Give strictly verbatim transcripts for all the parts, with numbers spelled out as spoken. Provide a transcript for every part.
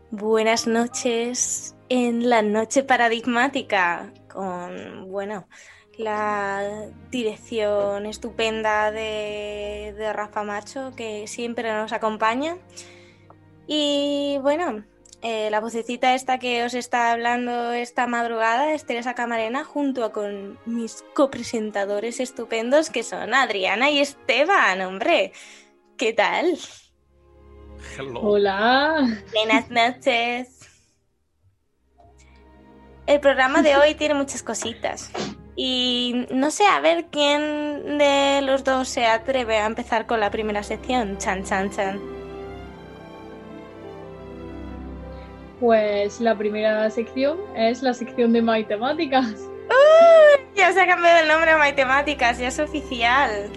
Buenas noches en la noche paradigmática con, bueno, la dirección estupenda de, de Rafa Macho, que siempre nos acompaña. Y bueno, eh, la vocecita esta que os está hablando esta madrugada es Teresa Camarena, junto con mis copresentadores estupendos que son Adriana y Esteban. Hombre, ¿qué tal? Hello. Hola. Buenas noches. El programa de hoy tiene muchas cositas. Y no sé, a ver quién de los dos se atreve a empezar con la primera sección. Chan, chan, chan. Pues la primera sección es la sección de matemáticas. ¡Uh! Ya se ha cambiado el nombre a matemáticas, ya es oficial.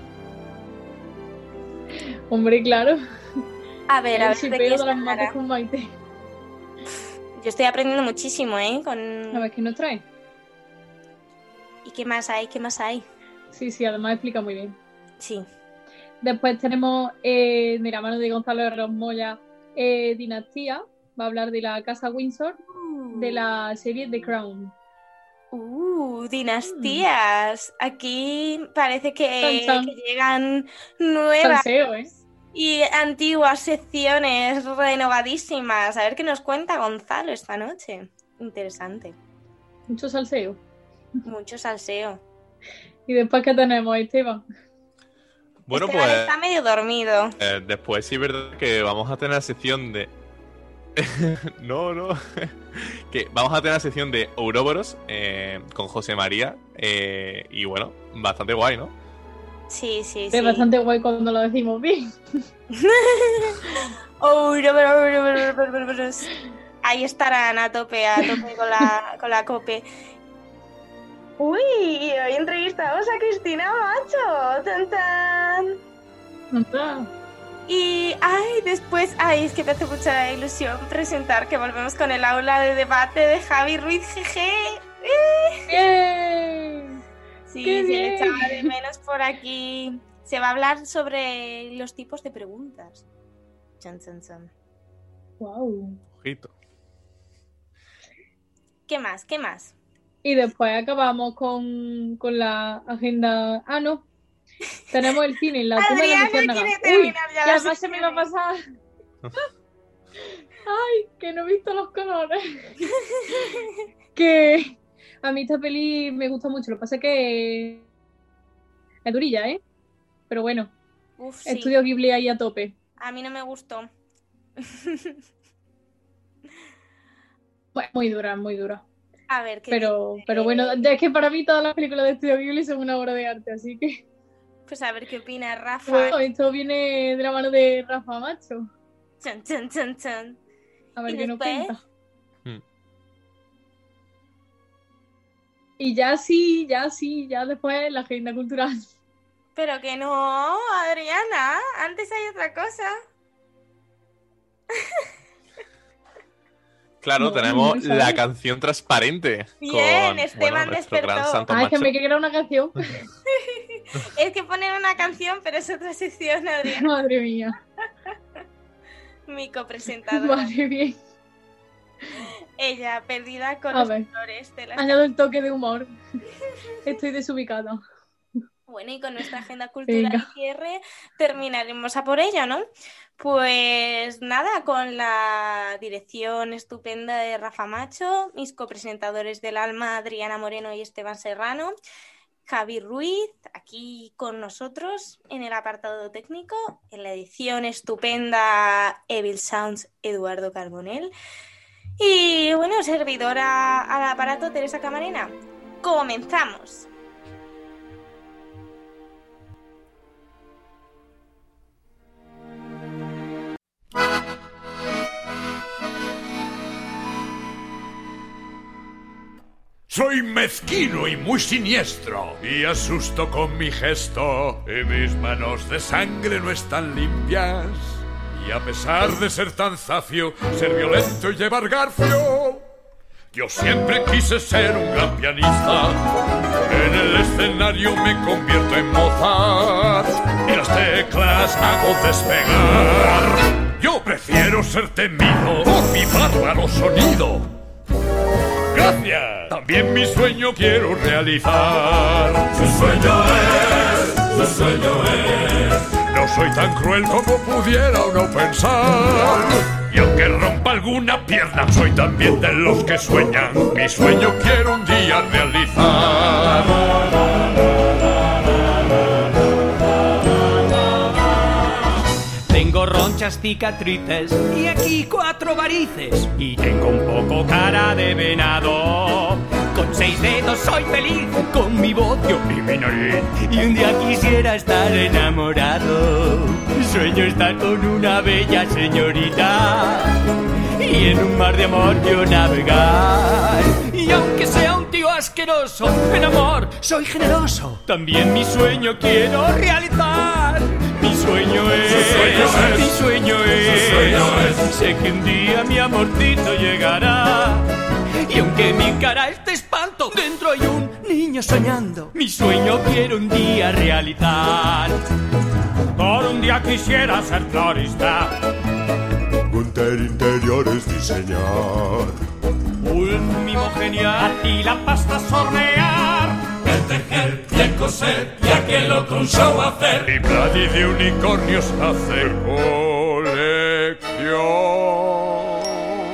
Hombre, claro. A ver, a ver, si ¿de veo qué de las se mates hablará? con Maite. Yo estoy aprendiendo muchísimo, ¿eh? Con... A ver, ¿qué nos trae? ¿Y qué más hay? ¿Qué más hay? Sí, sí, además explica muy bien. Sí. Después tenemos eh, de la mano de Gonzalo Herrón Moya, eh, Dinastía. Va a hablar de la casa Windsor, de la serie The Crown. Uh, dinastías. Aquí parece que, Chan, chan. que llegan nuevas Salseo, ¿eh? y antiguas secciones renovadísimas. A ver qué nos cuenta Gonzalo esta noche. Interesante. Mucho salseo. Mucho salseo. ¿Y después qué tenemos, Esteban? Bueno, Esteban pues está medio dormido. eh, después sí es verdad que vamos a tener la sección de... no, no. que vamos a tener la sección de Ouroboros eh, con José María. Eh, y bueno, bastante guay, ¿no? Sí, sí, Es sí. bastante guay cuando lo decimos bien. Ouroboros. Ahí estarán a tope, a tope con la, con la cope. Uy, hoy entrevistamos a Cristina Macho. ¡Tan, tan! Anda. Y, ay, después, ay, es que me hace mucha ilusión presentar que volvemos con el aula de debate de Javi Ruiz, jeje. ¡Bien! Sí, ¡Qué se le bien! echaba de menos por aquí. Se va a hablar sobre los tipos de preguntas. Chan, chan, chan. Wow. Ojito. ¿Qué más? ¿Qué más? Y después acabamos con, con la agenda... Ah, no. Tenemos el cine, la tumba de la Adriana luciérnaga. quiere Uy, terminar ya que la además se me va a pasar. Ay, que no he visto los colores. Que a mí esta peli me gusta mucho. Lo que pasa es que es durilla, ¿eh? Pero bueno, Uf, sí. Estudio Ghibli ahí a tope. A mí no me gustó. Bueno, muy dura, muy dura. A ver, ¿qué Pero, dice? pero bueno, es que para mí todas las películas de Estudio Ghibli son una obra de arte, así que... Pues a ver qué opina Rafa. Bueno, esto viene de la mano de Rafa Macho. Chan, chan, chan, chan. A ver ¿Y qué nos después? cuenta. Hmm. Y ya sí, ya sí, ya después la agenda cultural. Pero que no, Adriana. Antes hay otra cosa. Claro, No, tenemos no sabe. la canción transparente. Bien, con, Esteban bueno, nuestro despertó. gran santo Ah, es que macho. me que era una canción. Es que ponen una canción, pero es otra sección, Adriana. Madre mía. Mi copresentadora. Madre mía. Ella, perdida con A los ver. colores de las... Añado el toque de humor. Estoy desubicada. Bueno, y con nuestra agenda cultural Venga. y cierre terminaremos a por ello, ¿no? Pues nada, con la dirección estupenda de Rafa Macho, mis copresentadores del alma, Adriana Moreno y Esteban Serrano, Javi Ruiz, aquí con nosotros en el apartado técnico, en la edición estupenda Evil Sounds, Eduardo Carbonell. Y bueno, servidora al aparato, Teresa Camarena. ¡Comenzamos! Soy mezquino y muy siniestro, y asusto con mi gesto, y mis manos de sangre no están limpias. Y a pesar de ser tan zafio, ser violento y llevar garfio, yo siempre quise ser un gran pianista. En el escenario me convierto en Mozart, y las teclas hago despegar. Yo prefiero ser temido por mi bárbaro sonido. Gracias. También mi sueño quiero realizar. Su sueño es, su sueño es. No soy tan cruel como pudiera uno pensar. Y aunque rompa alguna pierna, soy también de los que sueñan. Mi sueño quiero un día realizar. Tengo ronchas, cicatrices y aquí cuatro varices. Y tengo un poco cara de venado. Con seis dedos soy feliz, con mi voz yo y mi nariz. Y un día quisiera estar enamorado. Sueño estar con una bella señorita y en un mar de amor yo navegar. Y aunque sea un tío asqueroso, en amor soy generoso. También mi sueño quiero realizar. Mi sueño es, su sueño es, mi sueño es, su sueño es. Sé que un día mi amorcito llegará. Y aunque mi cara es de espanto, dentro hay un niño soñando. Mi sueño quiero un día realizar. Por un día quisiera ser florista, Gunter interiores diseñar, un mimo genial y la pasta hornear. El tejer y el coser y aquel otro un show hacer. Y Vladi de unicornios hacer colección.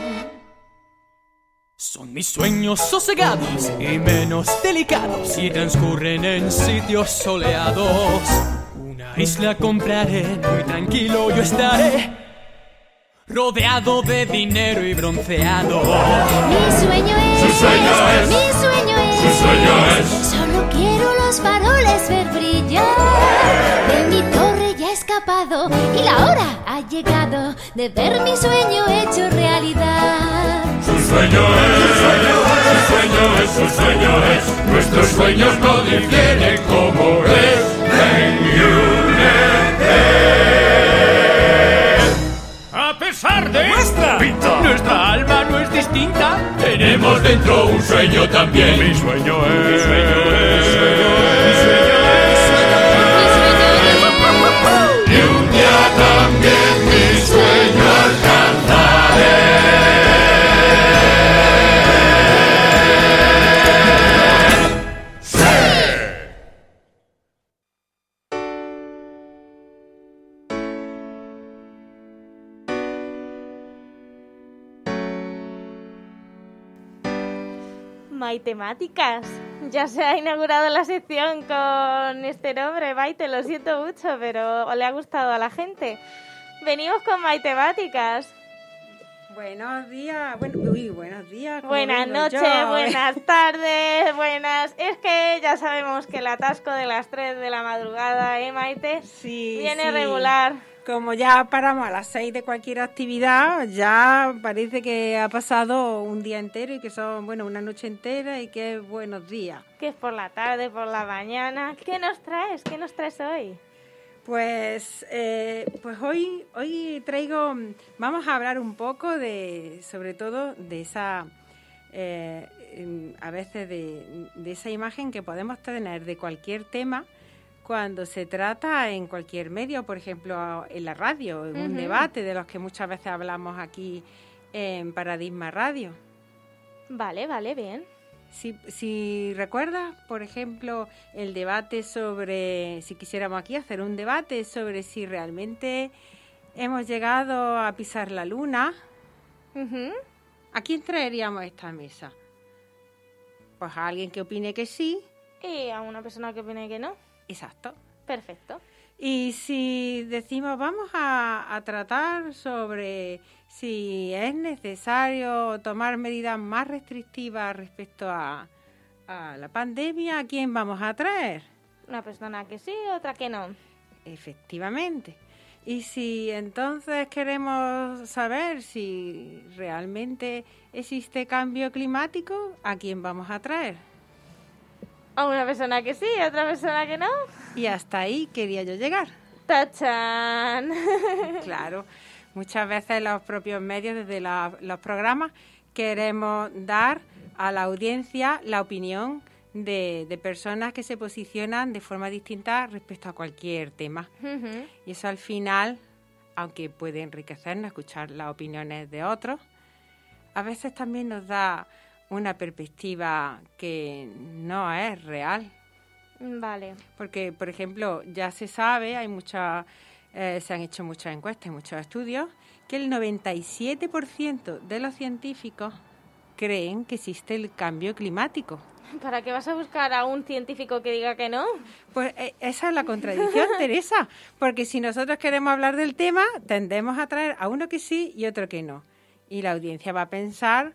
Son mis sueños sosegados y menos delicados y transcurren en sitios soleados. Una isla compraré, muy tranquilo yo estaré, rodeado de dinero y bronceado. Mi sueño es, su sueño es, mi sueño es, su sueño es. Solo quiero los faroles ver brillar. De mi torre ya he escapado y la hora ha llegado de ver mi sueño hecho realidad. Su sueño es, su sueño es, su sueño es, su sueño es. Nuestros sueños no difieren como es. A pesar de nuestra pinta, Nuestra alma no es distinta. tenemos dentro un sueño también. Mi sueño es, mi sueño es, mi sueño es, y un día también mi sueño alcanzaré. Maitemáticas. Ya se ha inaugurado la sección con este nombre, Maite, lo siento mucho, pero le ha gustado a la gente. Venimos con Maitemáticas. Buenos días, bueno, uy, buenos días. ¿cómo Buenas vengo noches, yo? buenas tardes, buenas... Es que ya sabemos que el atasco de las tres de la madrugada, ¿eh, Maite? Sí, Viene sí. regular. Como ya paramos a las seis de cualquier actividad, ya parece que ha pasado un día entero y que son, bueno, una noche entera y que es buenos días. Que es por la tarde, por la mañana. ¿Qué nos traes? ¿Qué nos traes hoy? Pues, eh, pues hoy, hoy traigo, vamos a hablar un poco de, sobre todo de esa, eh, a veces de, de esa imagen que podemos tener de cualquier tema cuando se trata en cualquier medio, por ejemplo en la radio, en un Uh-huh. debate de los que muchas veces hablamos aquí en Paradigma Radio. Vale, vale, bien. Si, si recuerdas, por ejemplo, el debate sobre, si quisiéramos aquí hacer un debate sobre si realmente hemos llegado a pisar la luna, Uh-huh. ¿a quién traeríamos a esta mesa? Pues a alguien que opine que sí. Y a una persona que opine que no. Exacto. Perfecto. Y si decimos, vamos a, a tratar sobre si es necesario tomar medidas más restrictivas respecto a, a la pandemia, ¿a quién vamos a traer? Una persona que sí, otra que no. Efectivamente. Y si entonces queremos saber si realmente existe cambio climático, ¿a quién vamos a traer? A una persona que sí, a otra persona que no. Y hasta ahí quería yo llegar. ¡Tachan! Claro, muchas veces los propios medios, desde la- los programas, queremos dar a la audiencia la opinión de, de personas que se posicionan de forma distinta respecto a cualquier tema. Ujú. Y eso al final aunque puede enriquecernos escuchar las opiniones de otros, a veces también nos da una perspectiva que no es real. Vale. Porque, por ejemplo, ya se sabe, hay muchas, eh, se han hecho muchas encuestas y muchos estudios, que el noventa y siete por ciento de los científicos creen que existe el cambio climático. ¿Para qué vas a buscar a un científico que diga que no? Pues eh, esa es la contradicción, Teresa, porque si nosotros queremos hablar del tema, tendemos a traer a uno que sí y otro que no. Y la audiencia va a pensar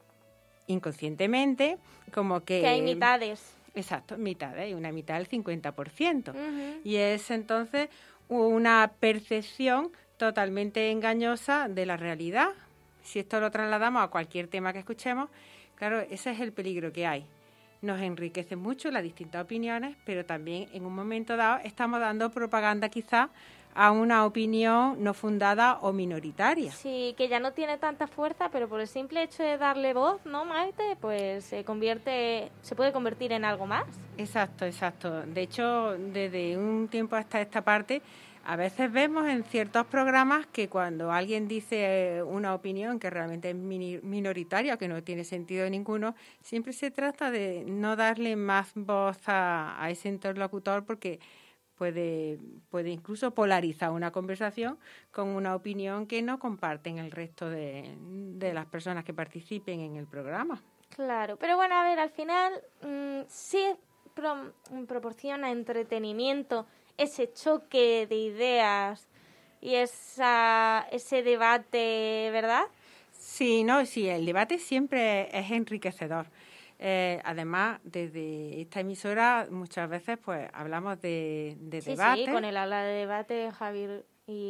inconscientemente como que... Que hay mitades. Exacto, mitades, y una mitad del cincuenta por ciento. Uh-huh. Y es entonces una percepción totalmente engañosa de la realidad. Si esto lo trasladamos a cualquier tema que escuchemos, claro, ese es el peligro que hay. Nos enriquecen mucho las distintas opiniones, pero también en un momento dado estamos dando propaganda quizá a una opinión no fundada o minoritaria. Sí, que ya no tiene tanta fuerza, pero por el simple hecho de darle voz, ¿no, Maite? Pues se convierte, se puede convertir en algo más. Exacto, exacto. De hecho, desde un tiempo hasta esta parte, a veces vemos en ciertos programas que cuando alguien dice una opinión que realmente es minoritaria, que no tiene sentido ninguno, siempre se trata de no darle más voz a, a ese interlocutor porque puede, puede incluso polarizar una conversación con una opinión que no comparten el resto de, de las personas que participen en el programa. Claro, pero bueno, a ver, al final mmm, sí pro, proporciona entretenimiento ese choque de ideas y esa, ese debate, ¿verdad? Sí, no, sí, el debate siempre es enriquecedor. Eh, además, desde esta emisora muchas veces pues hablamos de, de sí, debate. Sí, con el habla de debate, Javier,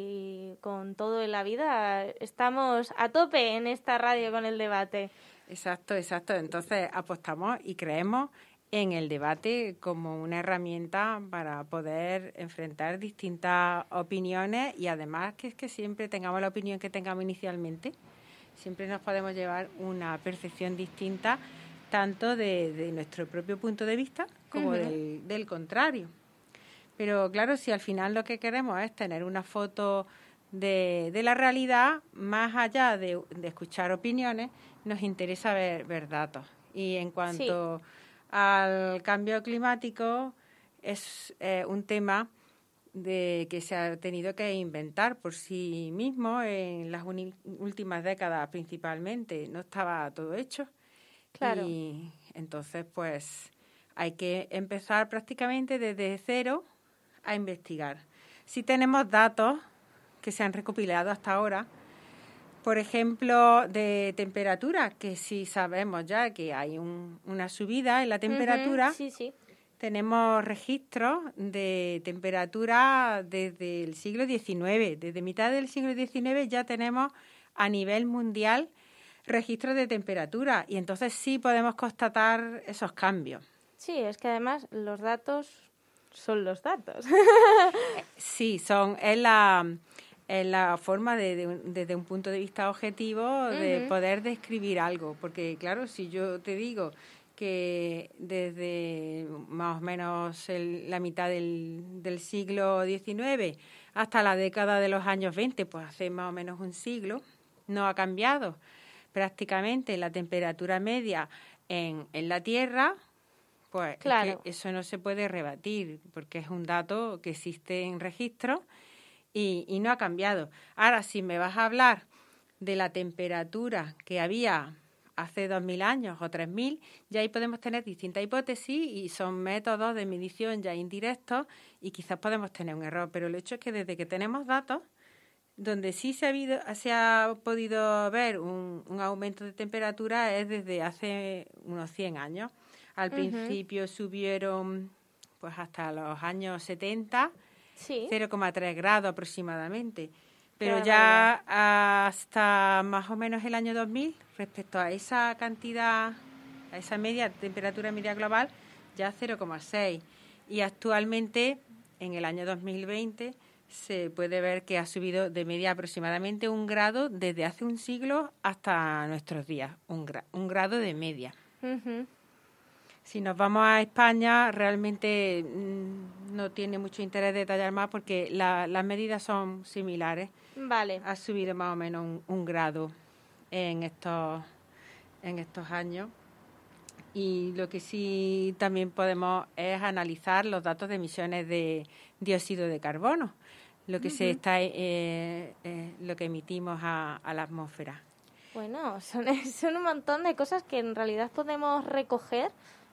y con todo en la vida estamos a tope en esta radio con el debate. Exacto, exacto. Entonces apostamos y creemos en el debate como una herramienta para poder enfrentar distintas opiniones y además que es que siempre tengamos la opinión que tengamos inicialmente, siempre nos podemos llevar una percepción distinta tanto de, de nuestro propio punto de vista como uh-huh. del, del contrario. Pero claro, si al final lo que queremos es tener una foto de, de la realidad, más allá de, de escuchar opiniones, nos interesa ver, ver datos. Y en cuanto... Sí. al cambio climático es eh, un tema de que se ha tenido que inventar por sí mismo en las uni- últimas décadas principalmente. No estaba todo hecho. Claro. Y entonces, pues, hay que empezar prácticamente desde cero a investigar. Si tenemos datos que se han recopilado hasta ahora, por ejemplo, de temperatura, que sí sabemos ya que hay un, una subida en la temperatura. Uh-huh, sí, sí. Tenemos registros de temperatura desde el siglo diecinueve. Desde mitad del siglo diecinueve ya tenemos a nivel mundial registros de temperatura y entonces sí podemos constatar esos cambios. Sí, es que además los datos son los datos. Sí, son es la... es la forma de, de, desde un punto de vista objetivo de uh-huh. poder describir algo. Porque, claro, si yo te digo que desde más o menos el, la mitad del, del siglo diecinueve hasta la década de los años veinte, pues hace más o menos un siglo, no ha cambiado prácticamente la temperatura media en, en la Tierra, pues claro. es que eso no se puede rebatir, porque es un dato que existe en registro. Y, y no ha cambiado. Ahora, si me vas a hablar de la temperatura que había hace dos mil años o tres mil, ya ahí podemos tener distintas hipótesis y son métodos de medición ya indirectos y quizás podemos tener un error. Pero el hecho es que desde que tenemos datos, donde sí se ha, habido, se ha podido ver un, un aumento de temperatura es desde hace unos cien años. Al uh-huh. principio subieron pues hasta los años setenta, sí. cero coma tres grados aproximadamente. Pero ya hasta más o menos el año dos mil, respecto a esa cantidad, a esa media, temperatura media global, ya cero coma seis. Y actualmente, en el año dos mil veinte, se puede ver que ha subido de media aproximadamente un grado desde hace un siglo hasta nuestros días. Un, gra- un grado de media. Uh-huh. Si nos vamos a España, realmente mmm, no tiene mucho interés detallar más porque la, las medidas son similares. Vale. Ha subido más o menos un, un grado en estos, en estos años. Y lo que sí también podemos es analizar los datos de emisiones de dióxido de carbono, lo que uh-huh. se está, eh, eh, lo que emitimos a, a la atmósfera. Bueno, son, son un montón de cosas que en realidad podemos recoger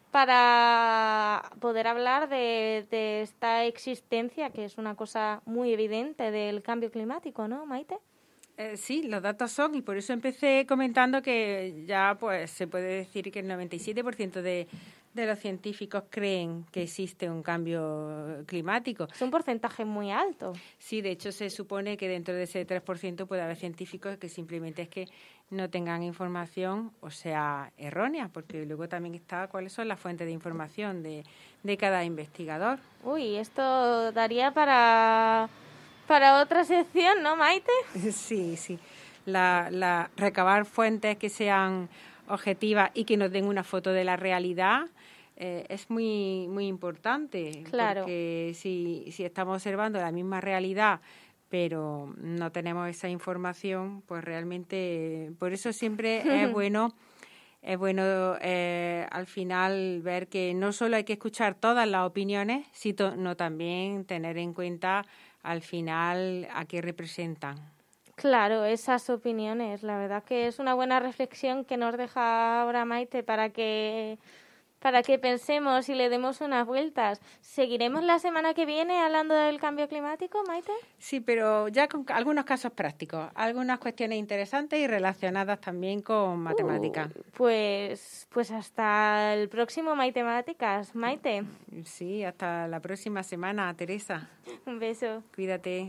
para poder hablar de, de esta existencia, que es una cosa muy evidente del cambio climático, ¿no, Maite? Eh, sí, los datos son, y por eso empecé comentando que ya pues se puede decir que el noventa y siete por ciento de, de los científicos creen que existe un cambio climático. Es un porcentaje muy alto. Sí, de hecho se supone que dentro de ese tres por ciento puede haber científicos que simplemente es que no tengan información o sea errónea, porque luego también está cuáles son las fuentes de información de, de cada investigador. Uy, esto daría para... Para otra sección, ¿no, Maite? Sí, sí. La, la, recabar fuentes que sean objetivas y que nos den una foto de la realidad eh, es muy muy importante. Claro. Porque si, si estamos observando la misma realidad, pero no tenemos esa información, pues realmente... Por eso siempre es bueno... Es bueno eh, al final ver que no solo hay que escuchar todas las opiniones, sino también tener en cuenta al final a qué representan. Claro, esas opiniones. La verdad que es una buena reflexión que nos deja ahora Maite para que, para que pensemos y le demos unas vueltas. ¿Seguiremos la semana que viene hablando del cambio climático, Maite? Sí, pero ya con algunos casos prácticos, algunas cuestiones interesantes y relacionadas también con matemáticas. Uh, pues, pues hasta el próximo Matemáticas, Maite. Sí, hasta la próxima semana, Teresa. Un beso. Cuídate.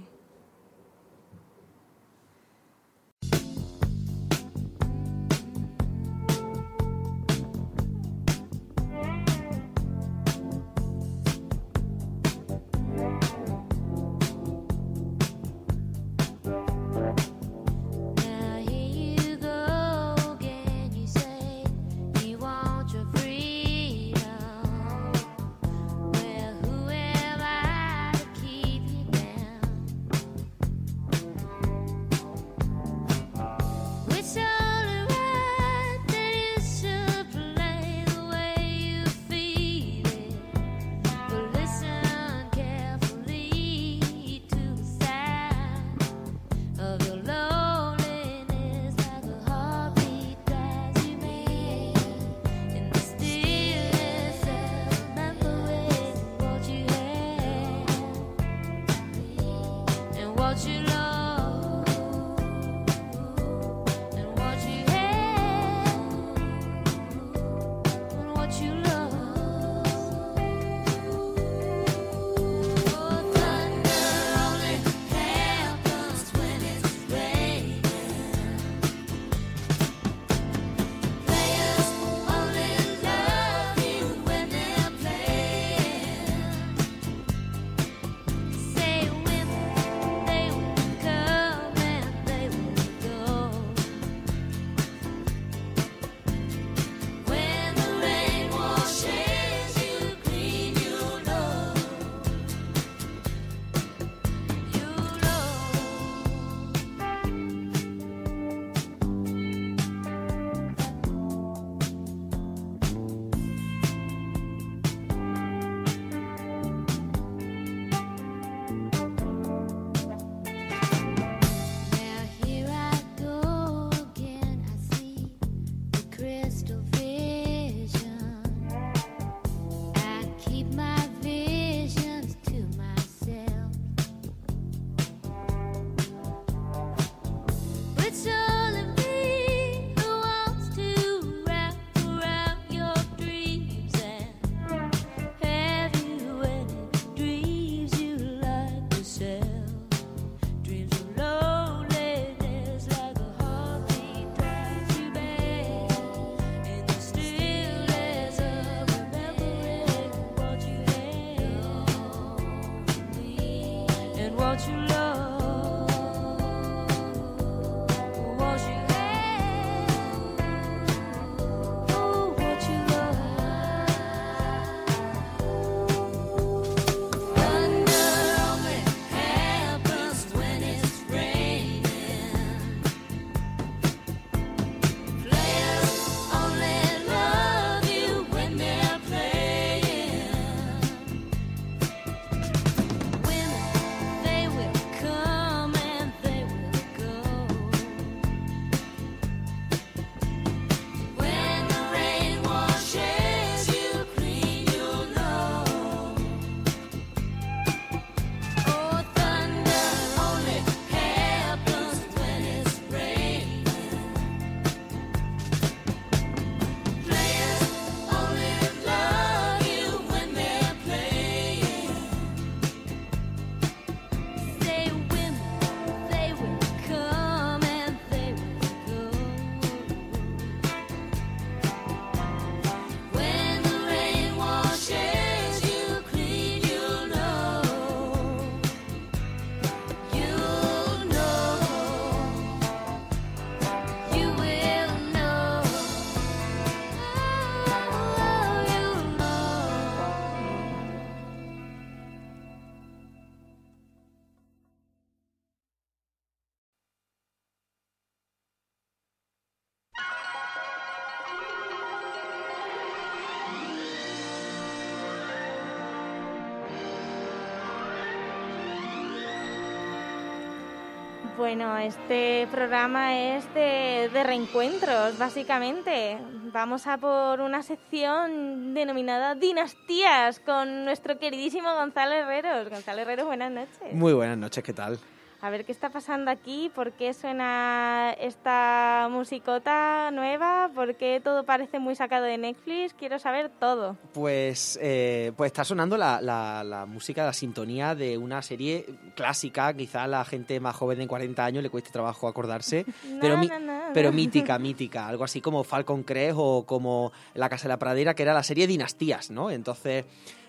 Bueno, este programa es de, de reencuentros, básicamente. Vamos a por una sección denominada Dinastías con nuestro queridísimo Gonzalo Herreros. Gonzalo Herreros, buenas noches. Muy buenas noches, ¿qué tal? A ver qué está pasando aquí, por qué suena esta musicota nueva, por qué todo parece muy sacado de Netflix, quiero saber todo. Pues, eh, pues está sonando la, la, la música, la sintonía de una serie clásica, quizá a la gente más joven de cuarenta años le cueste trabajo acordarse, no, pero, mi, no, no, pero no. mítica, mítica, algo así como Falcon Crest o como La Casa de la Pradera, que era la serie Dinastías, ¿no? Entonces,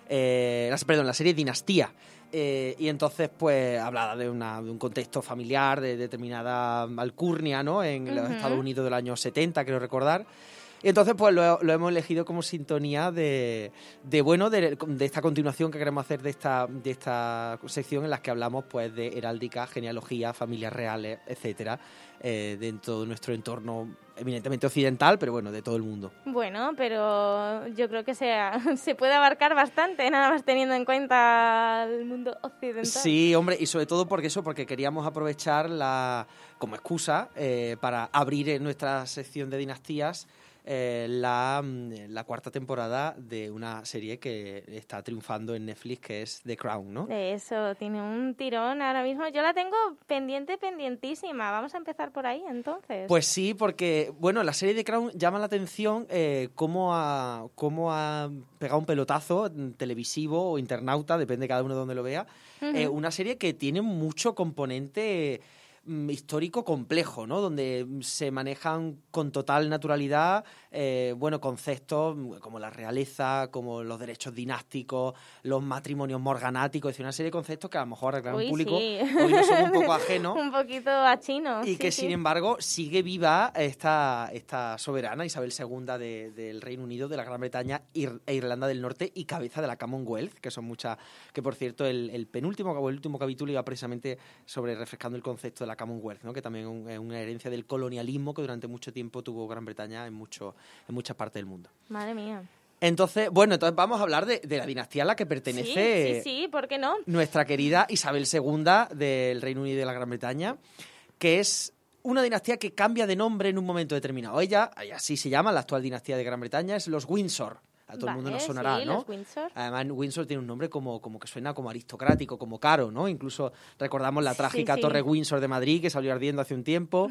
eh, la, perdón, la serie Dinastía. Eh, y entonces, pues, hablaba de, una, de un contexto familiar, de determinada alcurnia, ¿no? En uh-huh. los Estados Unidos del año setenta, creo recordar. Y entonces, pues, lo, lo hemos elegido como sintonía de, de bueno, de, de esta continuación que queremos hacer de esta, de esta sección en la que hablamos, pues, de heráldica, genealogía, familias reales, etcétera, eh, dentro de nuestro entorno eminentemente occidental, pero bueno, de todo el mundo. Bueno, pero yo creo que sea, se puede abarcar bastante, nada más teniendo en cuenta el mundo occidental. Sí, hombre, y sobre todo porque eso, porque queríamos aprovechar la como excusa eh, para abrir en nuestra sección de dinastías eh, la, la cuarta temporada de una serie que está triunfando en Netflix, que es The Crown, ¿no? Eso, tiene un tirón ahora mismo. Yo la tengo pendiente, pendientísima. Vamos a empezar por ahí, entonces. Pues sí, porque, bueno, la serie The Crown llama la atención eh, cómo, ha, cómo ha pegado un pelotazo televisivo o internauta, depende de cada uno de donde lo vea. Uh-huh. Eh, una serie que tiene mucho componente histórico complejo, ¿no? Donde se manejan con total naturalidad, eh, bueno, conceptos como la realeza, como los derechos dinásticos, los matrimonios morganáticos, es decir, una serie de conceptos que a lo mejor al gran Uy, público sí. hoy no son un poco ajenos. Un poquito a chino. Y sí, que, sí. sin embargo, sigue viva esta, esta soberana Isabel segunda de, del Reino Unido, de la Gran Bretaña e Irlanda del Norte y cabeza de la Commonwealth, que son muchas, que por cierto el, el penúltimo o el último capítulo iba precisamente sobre refrescando el concepto de la Commonwealth, ¿no? Que también es una herencia del colonialismo que durante mucho tiempo tuvo Gran Bretaña en, mucho, en muchas partes del mundo. Madre mía. Entonces, bueno, entonces vamos a hablar de, de la dinastía a la que pertenece sí, sí, sí, ¿por qué no? nuestra querida Isabel segunda del Reino Unido y de la Gran Bretaña, que es una dinastía que cambia de nombre en un momento determinado. Ella, así se llama, la actual dinastía de Gran Bretaña, es los Windsor. A todo vale, el mundo nos sonará, sí, ¿no? Los Windsor. Además, Windsor tiene un nombre como, como que suena como aristocrático, como caro, ¿no? Incluso recordamos la trágica sí, sí. Torre Windsor de Madrid, que salió ardiendo hace un tiempo.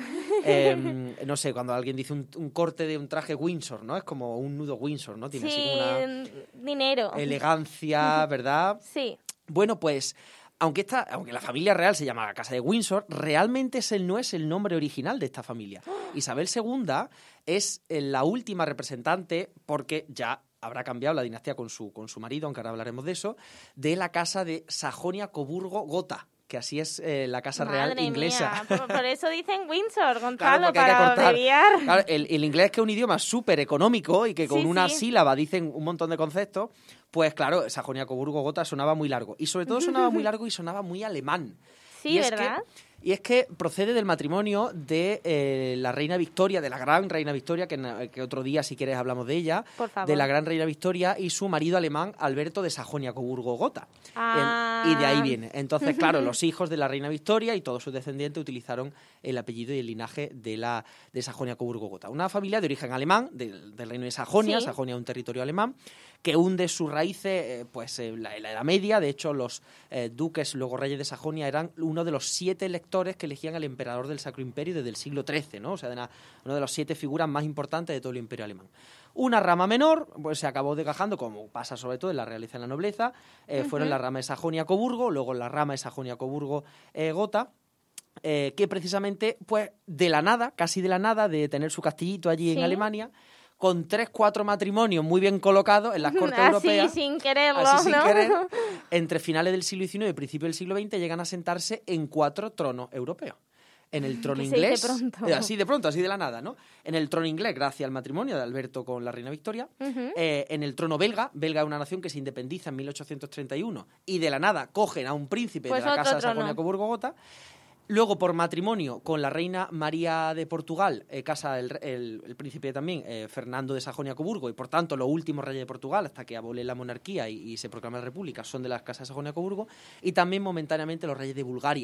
eh, no sé, cuando alguien dice un, un corte de un traje Windsor, ¿no? Es como un nudo Windsor, ¿no? Tiene sí, así como una dinero. elegancia, ¿verdad? Sí. Bueno, pues aunque esta, aunque la familia real se llama la Casa de Windsor, realmente ese no es el nombre original de esta familia. Isabel segunda es la última representante, porque ya habrá cambiado la dinastía con su, con su marido, aunque ahora hablaremos de eso, de la Casa de Sajonia-Coburgo-Gotha, que así es eh, la Casa Madre Real inglesa. Mía. Por, por eso dicen Windsor, Gonzalo, Claro, para abreviar. Claro, el, el inglés, que es un idioma súper económico y que con Sí, una sí. sílaba dicen un montón de conceptos, pues claro, Sajonia-Coburgo-Gotha sonaba muy largo. Y sobre todo sonaba muy largo y sonaba muy alemán. Sí, y es ¿verdad? Que, y es que procede del matrimonio de eh, la reina Victoria, de la gran reina Victoria, que, que otro día, si quieres, hablamos de ella, Por favor. de la gran reina Victoria y su marido alemán, Alberto de Sajonia-Coburgo-Gotha. Ah. En- y de ahí viene. Entonces, claro, los hijos de la reina Victoria y todos sus descendientes utilizaron el apellido y el linaje de la de Sajonia-Coburgo-Gotha. Una familia de origen alemán, del, del reino de Sajonia. Sí. Sajonia es un territorio alemán, que hunde sus raíces eh, pues, en la, en la Edad Media. De hecho, los eh, duques, luego reyes de Sajonia, eran uno de los siete electores que elegían al emperador del Sacro Imperio desde el siglo trece, ¿no? O sea, de una, una de las siete figuras más importantes de todo el Imperio alemán. Una rama menor, pues se acabó desgajando, como pasa sobre todo en la realeza y en la nobleza, eh, Ujú. fueron la rama de Sajonia-Coburgo, luego la rama de Sajonia-Coburgo-Gotha, eh, que precisamente, pues, de la nada, casi de la nada, de tener su castillito allí Sí. en Alemania, con tres, cuatro matrimonios muy bien colocados en las cortes Así, europeas, sin quererlo, así sin ¿no? querer, entre finales del siglo diecinueve y principios del siglo veinte, llegan a sentarse en cuatro tronos europeos. En el trono Que se dice inglés, pronto. eh, así de pronto, así de la nada, ¿no? En el trono inglés, gracias al matrimonio de Alberto con la reina Victoria. Ujú. Eh, en el trono belga, belga es una nación que se independiza en mil ochocientos treinta y uno, y de la nada cogen a un príncipe Pues de la otro casa de trono. Sajonia-Coburgo-Gotha. Luego, por matrimonio con la reina María de Portugal, eh, casa el, el, el príncipe también, eh, Fernando de Sajonia-Coburgo, y por tanto los últimos reyes de Portugal, hasta que abole la monarquía y, y se proclama la república, son de las casas de Sajonia-Coburgo, y también momentáneamente los reyes de Bulgaria,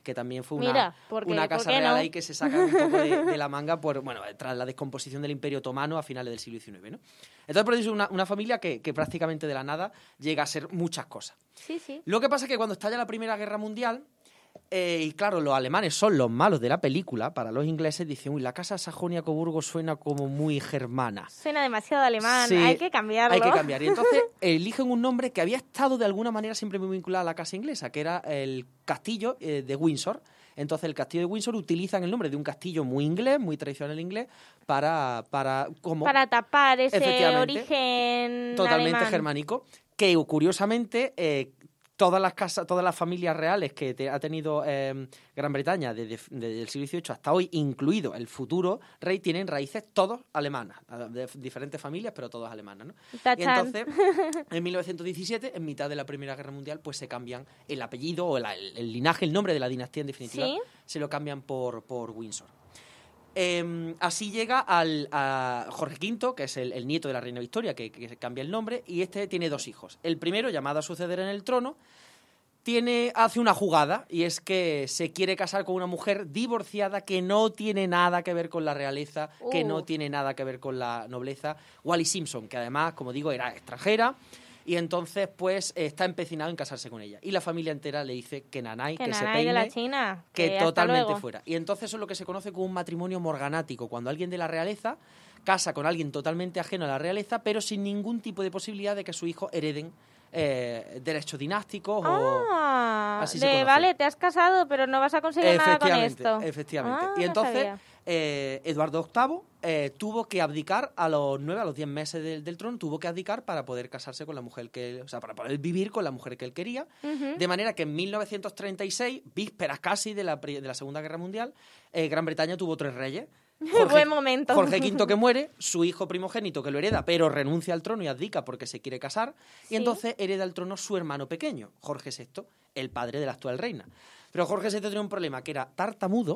que también fue una, Mira, porque, una casa ¿por qué real no? ahí que se saca un poco de, de la manga por, bueno, tras la descomposición del Imperio Otomano a finales del siglo diecinueve, ¿no? Entonces, por eso es una, una familia que, que prácticamente de la nada llega a ser muchas cosas. Sí, sí. Lo que pasa es que cuando estalla la Primera Guerra Mundial, eh, y claro, los alemanes son los malos de la película, para los ingleses dicen, uy, la casa Sajonia-Coburgo suena como muy germana. Suena demasiado alemán, Sí, hay que cambiarlo. Hay que cambiar. Y entonces eligen un nombre que había estado de alguna manera siempre muy vinculado a la casa inglesa, que era el castillo eh, de Windsor. Entonces el castillo de Windsor utilizan el nombre de un castillo muy inglés, muy tradicional inglés, para, para, como, para tapar ese efectivamente, origen totalmente alemán. germánico, que curiosamente eh, todas las casas, todas las familias reales que te, ha tenido eh, Gran Bretaña desde, desde el siglo dieciocho hasta hoy, incluido el futuro rey, tienen raíces todos alemanas, de diferentes familias, pero todas alemanas, ¿no? Y entonces, en mil novecientos diecisiete, en mitad de la Primera Guerra Mundial, pues se cambian el apellido o el, el linaje, el nombre de la dinastía en definitiva, ¿Sí? se lo cambian por, por Windsor. Eh, así llega al, a Jorge quinto, que es el, el nieto de la reina Victoria, que, que cambia el nombre, y este tiene dos hijos. El primero, llamado a suceder en el trono, tiene, hace una jugada, y es que se quiere casar con una mujer divorciada que no tiene nada que ver con la realeza, uh. que no tiene nada que ver con la nobleza. Wally Simpson, que además, como digo, era extranjera, y entonces pues está empecinado en casarse con ella. Y la familia entera le dice que nanay, que, que nanay se peine, de la China, que, que totalmente luego. fuera. Y entonces eso es lo que se conoce como un matrimonio morganático, cuando alguien de la realeza casa con alguien totalmente ajeno a la realeza, pero sin ningún tipo de posibilidad de que sus hijos hereden eh, derechos dinásticos ah, o así de, se conoce. Vale, te has casado, pero no vas a conseguir nada con esto. Efectivamente. Ah, y entonces no eh, Eduardo octavo eh, tuvo que abdicar a los nueve, a los diez meses del, del trono, tuvo que abdicar para poder casarse con la mujer que, o sea, para poder vivir con la mujer que él quería, uh-huh. de manera que en mil novecientos treinta y seis, vísperas casi de la, de la Segunda Guerra Mundial, eh, Gran Bretaña tuvo tres reyes. Jorge, Buen momento. Jorge quinto que muere, su hijo primogénito que lo hereda, pero renuncia al trono y abdica porque se quiere casar, ¿Sí? y entonces hereda el trono su hermano pequeño, Jorge sexto, el padre de la actual reina. Pero Jorge sexto tenía un problema, que era tartamudo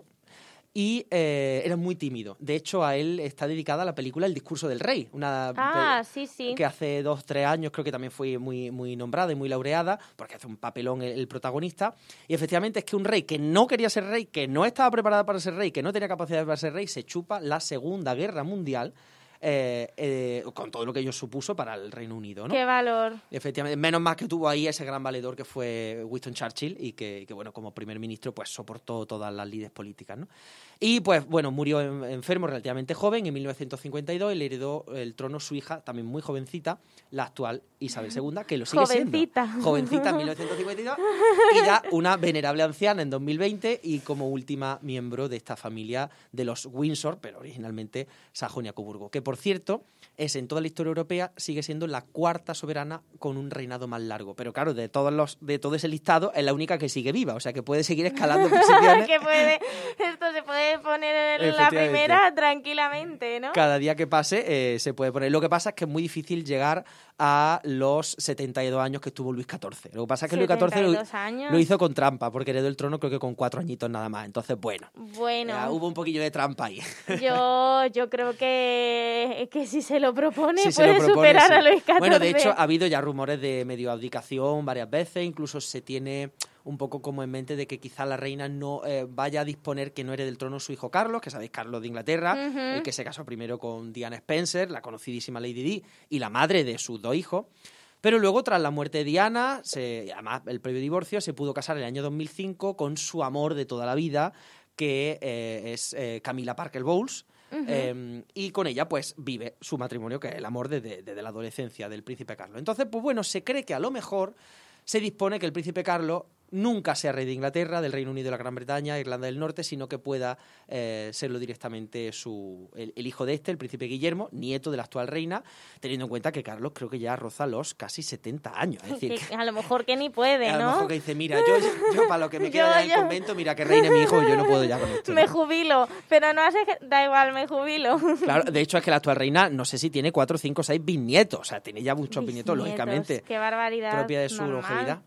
y eh, era muy tímido. De hecho, a él está dedicada la película El discurso del rey, una ah, pe- sí, sí. que hace dos, tres años creo que también fue muy, muy nombrada y muy laureada, porque hace un papelón el, el protagonista. Y efectivamente es que un rey que no quería ser rey, que no estaba preparado para ser rey, que no tenía capacidad para ser rey, se chupa la Segunda Guerra Mundial, Eh, eh, con todo lo que ello supuso para el Reino Unido, ¿no? ¡Qué valor! Efectivamente, menos más que tuvo ahí ese gran valedor que fue Winston Churchill y que, que bueno, como primer ministro, pues soportó todas las lides políticas, ¿no? Y pues, bueno, murió en, enfermo relativamente joven en mil novecientos cincuenta y dos y le heredó el trono su hija, también muy jovencita, la actual Isabel segunda, que lo sigue jovencita. siendo. Jovencita. en mil novecientos cincuenta y dos y ya una venerable anciana en dos mil veinte y como última miembro de esta familia de los Windsor, pero originalmente Sajonia-Coburgo, que por cierto es en toda la historia europea sigue siendo la cuarta soberana con un reinado más largo, pero claro, de todos los de todo ese listado es la única que sigue viva, o sea que puede seguir escalando posiciones. que puede, esto se puede poner en la primera tranquilamente, ¿no? Cada día que pase eh, se puede poner. Lo que pasa es que es muy difícil llegar a los setenta y dos años que estuvo Luis catorce. Lo que pasa es que Luis catorce lo, lo hizo con trampa, porque heredó el trono creo que con cuatro añitos nada más. Entonces, bueno, bueno eh, hubo un poquillo de trampa ahí. Yo, yo creo que, que si se lo propone si puede lo propone, superar sí. a Luis catorce. Bueno, de hecho, ha habido ya rumores de medio abdicación varias veces, incluso se tiene un poco como en mente de que quizá la reina no eh, vaya a disponer que no herede del trono su hijo Carlos, que sabéis, Carlos de Inglaterra, uh-huh. el que se casó primero con Diana Spencer, la conocidísima Lady Di, y la madre de sus dos hijos. Pero luego, tras la muerte de Diana, se, además el previo divorcio, se pudo casar en el año dos mil cinco con su amor de toda la vida, que eh, es eh, Camilla Parker Bowles. Uh-huh. Eh, y con ella pues vive su matrimonio, que es el amor desde, desde la adolescencia del príncipe Carlos. Entonces, pues bueno, se cree que a lo mejor se dispone que el príncipe Carlos nunca sea rey de Inglaterra, del Reino Unido, de la Gran Bretaña, Irlanda del Norte, sino que pueda eh, serlo directamente su, el, el hijo de este, el príncipe Guillermo, nieto de la actual reina, teniendo en cuenta que Carlos creo que ya roza los casi setenta años. Es decir, que, a lo mejor que ni puede, ¿no? A lo mejor que dice, mira, yo, yo para lo que me queda ya en el convento, mira que reine mi hijo, yo no puedo ya con esto. Me ¿no? jubilo, pero no hace, da igual, me jubilo. Claro, de hecho es que la actual reina, no sé si tiene cuatro, cinco, seis bisnietos, o sea, tiene ya muchos bisnietos, bisnietos lógicamente. Qué barbaridad. Propia de su normal. longevidad.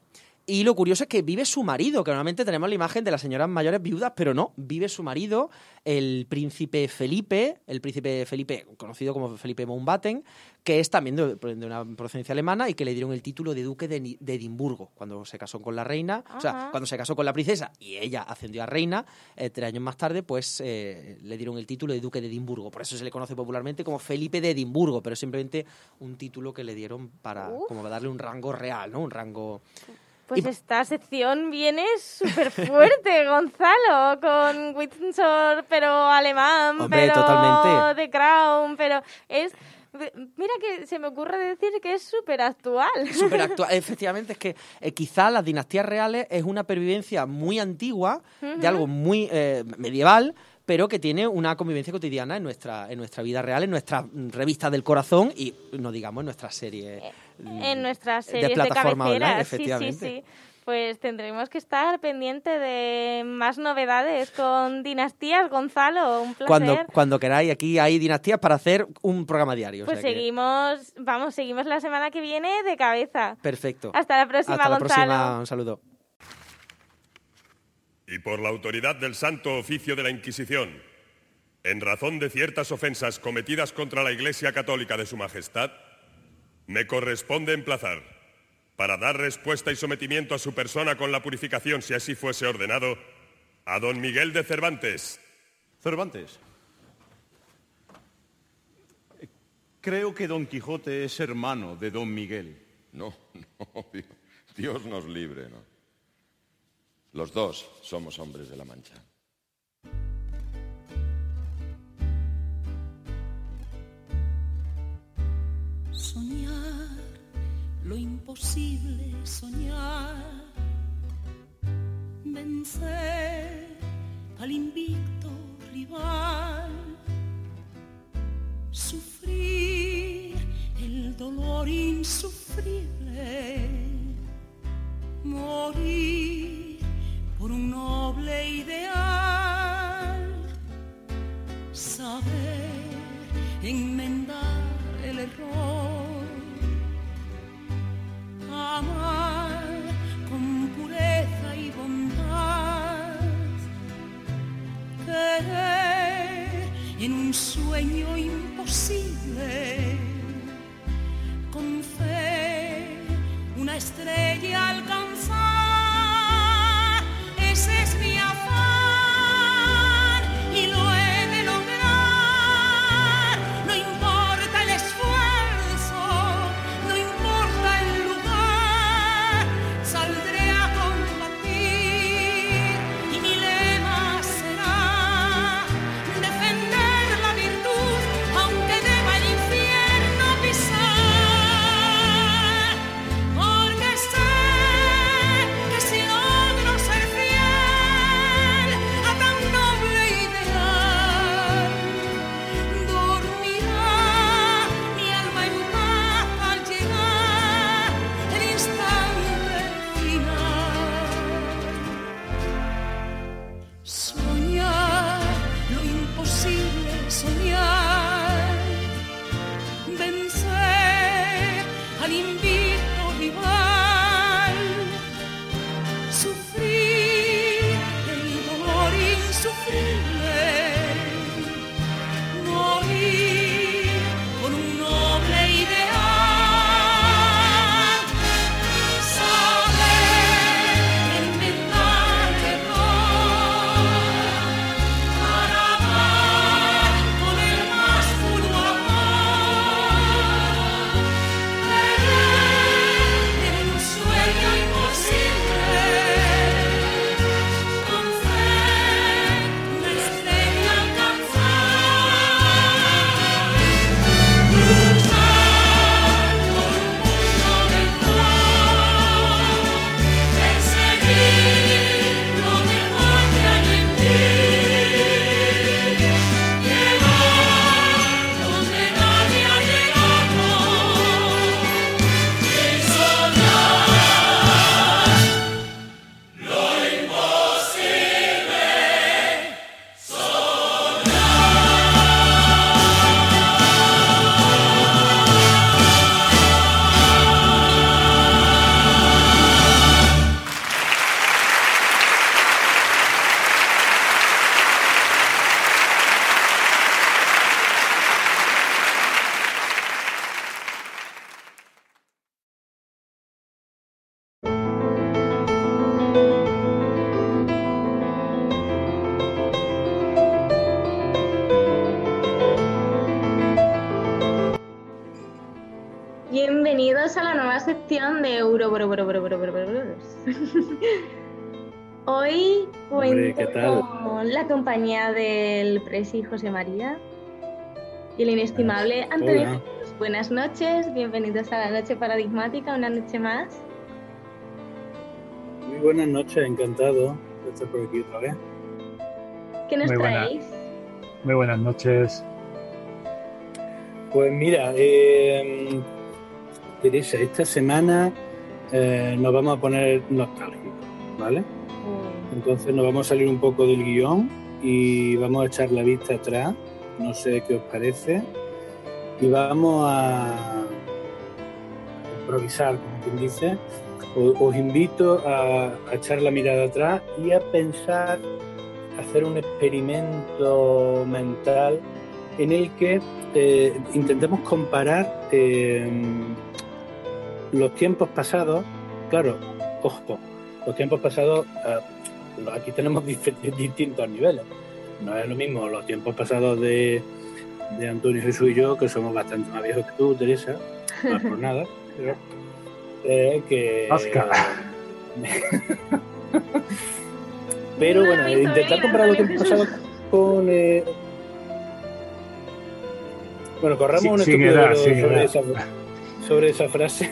Y lo curioso es que vive su marido, que normalmente tenemos la imagen de las señoras mayores viudas, pero no, vive su marido, el príncipe Felipe, el príncipe Felipe, conocido como Felipe Mountbatten, que es también de, de una procedencia alemana y que le dieron el título de duque de, de Edimburgo cuando se casó con la reina, Ajá. o sea, cuando se casó con la princesa y ella ascendió a reina, eh, tres años más tarde, pues eh, le dieron el título de duque de Edimburgo. Por eso se le conoce popularmente como Felipe de Edimburgo, pero es simplemente un título que le dieron para, como para darle un rango real, ¿no? Un rango... Pues y... esta sección viene súper fuerte, Gonzalo, con Windsor, pero alemán, Hombre, pero totalmente. The Crown, pero es... Mira que se me ocurre decir que es súper actual. Súper actual. Efectivamente, es que eh, quizá las dinastías reales es una pervivencia muy antigua, uh-huh. de algo muy eh, medieval, pero que tiene una convivencia cotidiana en nuestra en nuestra vida real, en nuestras revistas del corazón y, no digamos, en nuestras series en nuestras series de plataforma de cabecera, online, efectivamente. Sí, sí, sí. Pues tendremos que estar pendiente de más novedades con Dinastías, Gonzalo, un placer. Cuando, cuando queráis, aquí hay Dinastías para hacer un programa diario. Pues o sea seguimos, que... vamos, seguimos la semana que viene de cabeza. Perfecto. Hasta la próxima, Hasta la Gonzalo. próxima, un saludo. Y por la autoridad del Santo Oficio de la Inquisición, en razón de ciertas ofensas cometidas contra la Iglesia Católica de Su Majestad, me corresponde emplazar, para dar respuesta y sometimiento a su persona con la purificación, si así fuese ordenado, a don Miguel de Cervantes. Cervantes. Creo que don Quijote es hermano de don Miguel. No, no, Dios nos libre, ¿no? Los dos somos hombres de la Mancha. Soñar lo imposible, soñar, vencer al invicto rival, sufrir el dolor insufrible, morir por un noble ideal, saber enmendar el error, amar con pureza y bondad, querer en un sueño imposible, con fe una estrella alcanzar. Ese es mi afán y lo he de lograr. No importa el esfuerzo, no importa el lugar, saldré a combatir y mi lema será defender la virtud, aunque deba el infierno pisar, porque sé bienvenidos a la nueva sección de Euroboroboroboroboroboroboros. Hoy Hombre, cuento ¿qué tal? con la compañía del Presi José María y el inestimable Antonio. Hola. Jesús. Buenas noches, bienvenidos a la noche paradigmática, una noche más. Muy buenas noches, encantado de estar por aquí otra vez. ¿Qué nos Muy buena. traéis? Muy buenas noches. Pues mira, eh, Teresa, esta semana eh, nos vamos a poner nostálgicos, ¿vale? Entonces nos vamos a salir un poco del guión y vamos a echar la vista atrás, no sé qué os parece, y vamos a improvisar, como quien dice. Os, os invito a, a echar la mirada atrás y a pensar, a hacer un experimento mental en el que eh, intentemos comparar eh, los tiempos pasados. Claro, ojo, los tiempos pasados, eh, aquí tenemos dif- distintos niveles. No es lo mismo los tiempos pasados de, de Antonio, Jesús y yo, que somos bastante más viejos que tú, Teresa, no es por nada, pero eh, que... Oscar. Pero bueno, mi intentar sobrina, comparar los Antonio tiempos pasados con... eh, Bueno, corramos Sí, un sin estúpido edad, velo sin sobre, edad. esa, sobre esa frase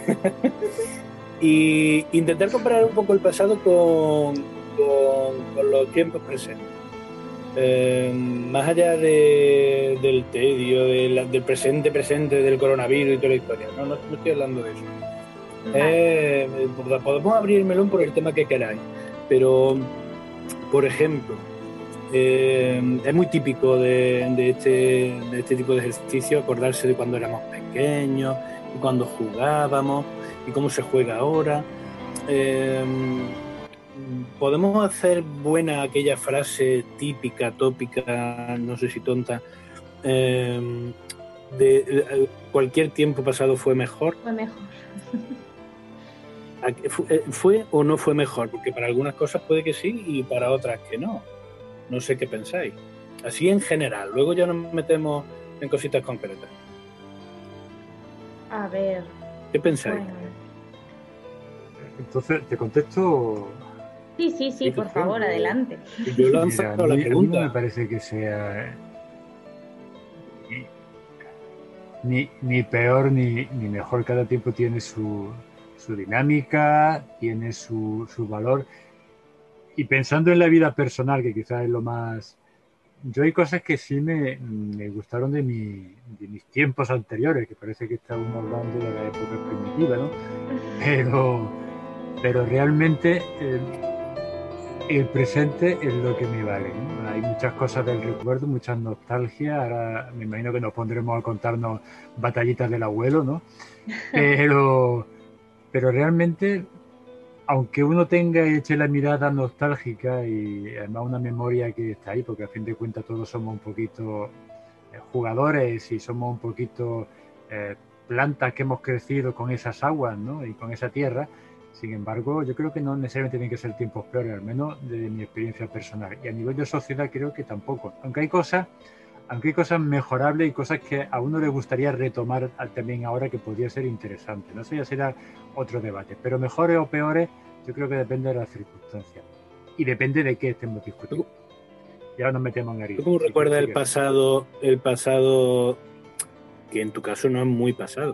y intentar comparar un poco el pasado con, con, con los tiempos presentes. Eh, más allá de, del tedio, de la- del presente presente, del coronavirus y toda la historia. No, no, no estoy hablando de eso. Eh, podemos abrir el melón por el tema que queráis, pero, por ejemplo, eh, es muy típico de, de, este, de este tipo de ejercicio acordarse de cuando éramos pequeños y cuando jugábamos y cómo se juega ahora. Eh, podemos hacer buena aquella frase típica, tópica, no sé si tonta, eh, de eh, cualquier tiempo pasado fue mejor. Fue mejor. ¿Fue, ¿Fue o no fue mejor? Porque para algunas cosas puede que sí y para otras que no. No sé qué pensáis. Así en general. Luego ya nos metemos en cositas concretas. A ver. ¿Qué pensáis? Bueno. Entonces, ¿te contesto? Sí, sí, sí, por favor, adelante. Yo lanzo Mira, a la mí- a mí pregunta. no me parece que sea ni, ni peor ni, ni mejor. Cada tiempo tiene su, su dinámica, tiene su, su valor. Y pensando en la vida personal, que quizás es lo más... Yo hay cosas que sí me, me gustaron de, mi, de mis tiempos anteriores, que parece que estábamos hablando de la época primitiva, ¿no? Pero, pero realmente eh, el presente es lo que me vale, ¿no? Hay muchas cosas del recuerdo, muchas nostalgias. Ahora me imagino que nos pondremos a contarnos batallitas del abuelo, ¿no? Pero, pero realmente... Aunque uno tenga y eche la mirada nostálgica y además una memoria que está ahí, porque a fin de cuentas todos somos un poquito eh, jugadores y somos un poquito eh, plantas que hemos crecido con esas aguas, ¿no? Y con esa tierra. Sin embargo, yo creo que no necesariamente tienen que ser tiempos peores, al menos desde mi experiencia personal. Y a nivel de sociedad creo que tampoco. Aunque hay cosas, aunque hay cosas mejorables y cosas que a uno le gustaría retomar también ahora que podría ser interesante. No sé, ya será otro debate. Pero mejores o peores, yo creo que depende de las circunstancias. Y depende de qué estemos discutiendo. Y ahora nos metemos en harina. ¿Tú cómo recuerdas el pasado, el pasado que en tu caso no es muy pasado?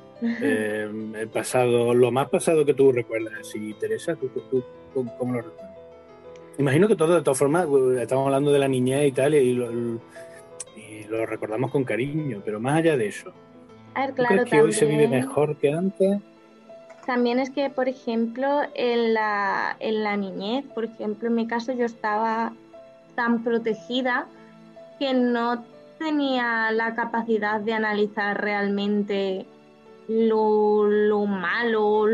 Eh, el pasado, lo más pasado que tú recuerdas, si Teresa, ¿tú, tú, tú cómo lo recuerdas? Imagino que todo, de todas formas, estamos hablando de la niñez y tal, y lo, y lo recordamos con cariño, pero más allá de eso, A ver, ¿tú claro, crees que hoy se vive también- mejor que antes? También es que, por ejemplo, en la, en la niñez, por ejemplo, en mi caso yo estaba tan protegida que no tenía la capacidad de analizar realmente lo, lo malo,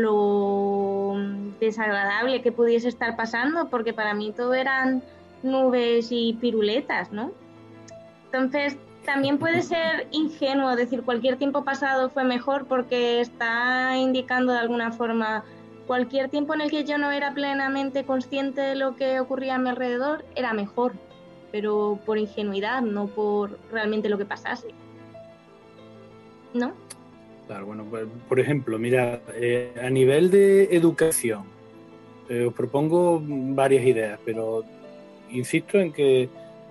lo desagradable que pudiese estar pasando, porque para mí todo eran nubes y piruletas, ¿no? Entonces, también puede ser ingenuo decir cualquier tiempo pasado fue mejor porque está indicando de alguna forma cualquier tiempo en el que yo no era plenamente consciente de lo que ocurría a mi alrededor era mejor, pero por ingenuidad, no por realmente lo que pasase. ¿No? aportar? Bueno, pues, por ejemplo, mira, eh, a nivel de educación, eh, os propongo varias ideas, pero insisto en que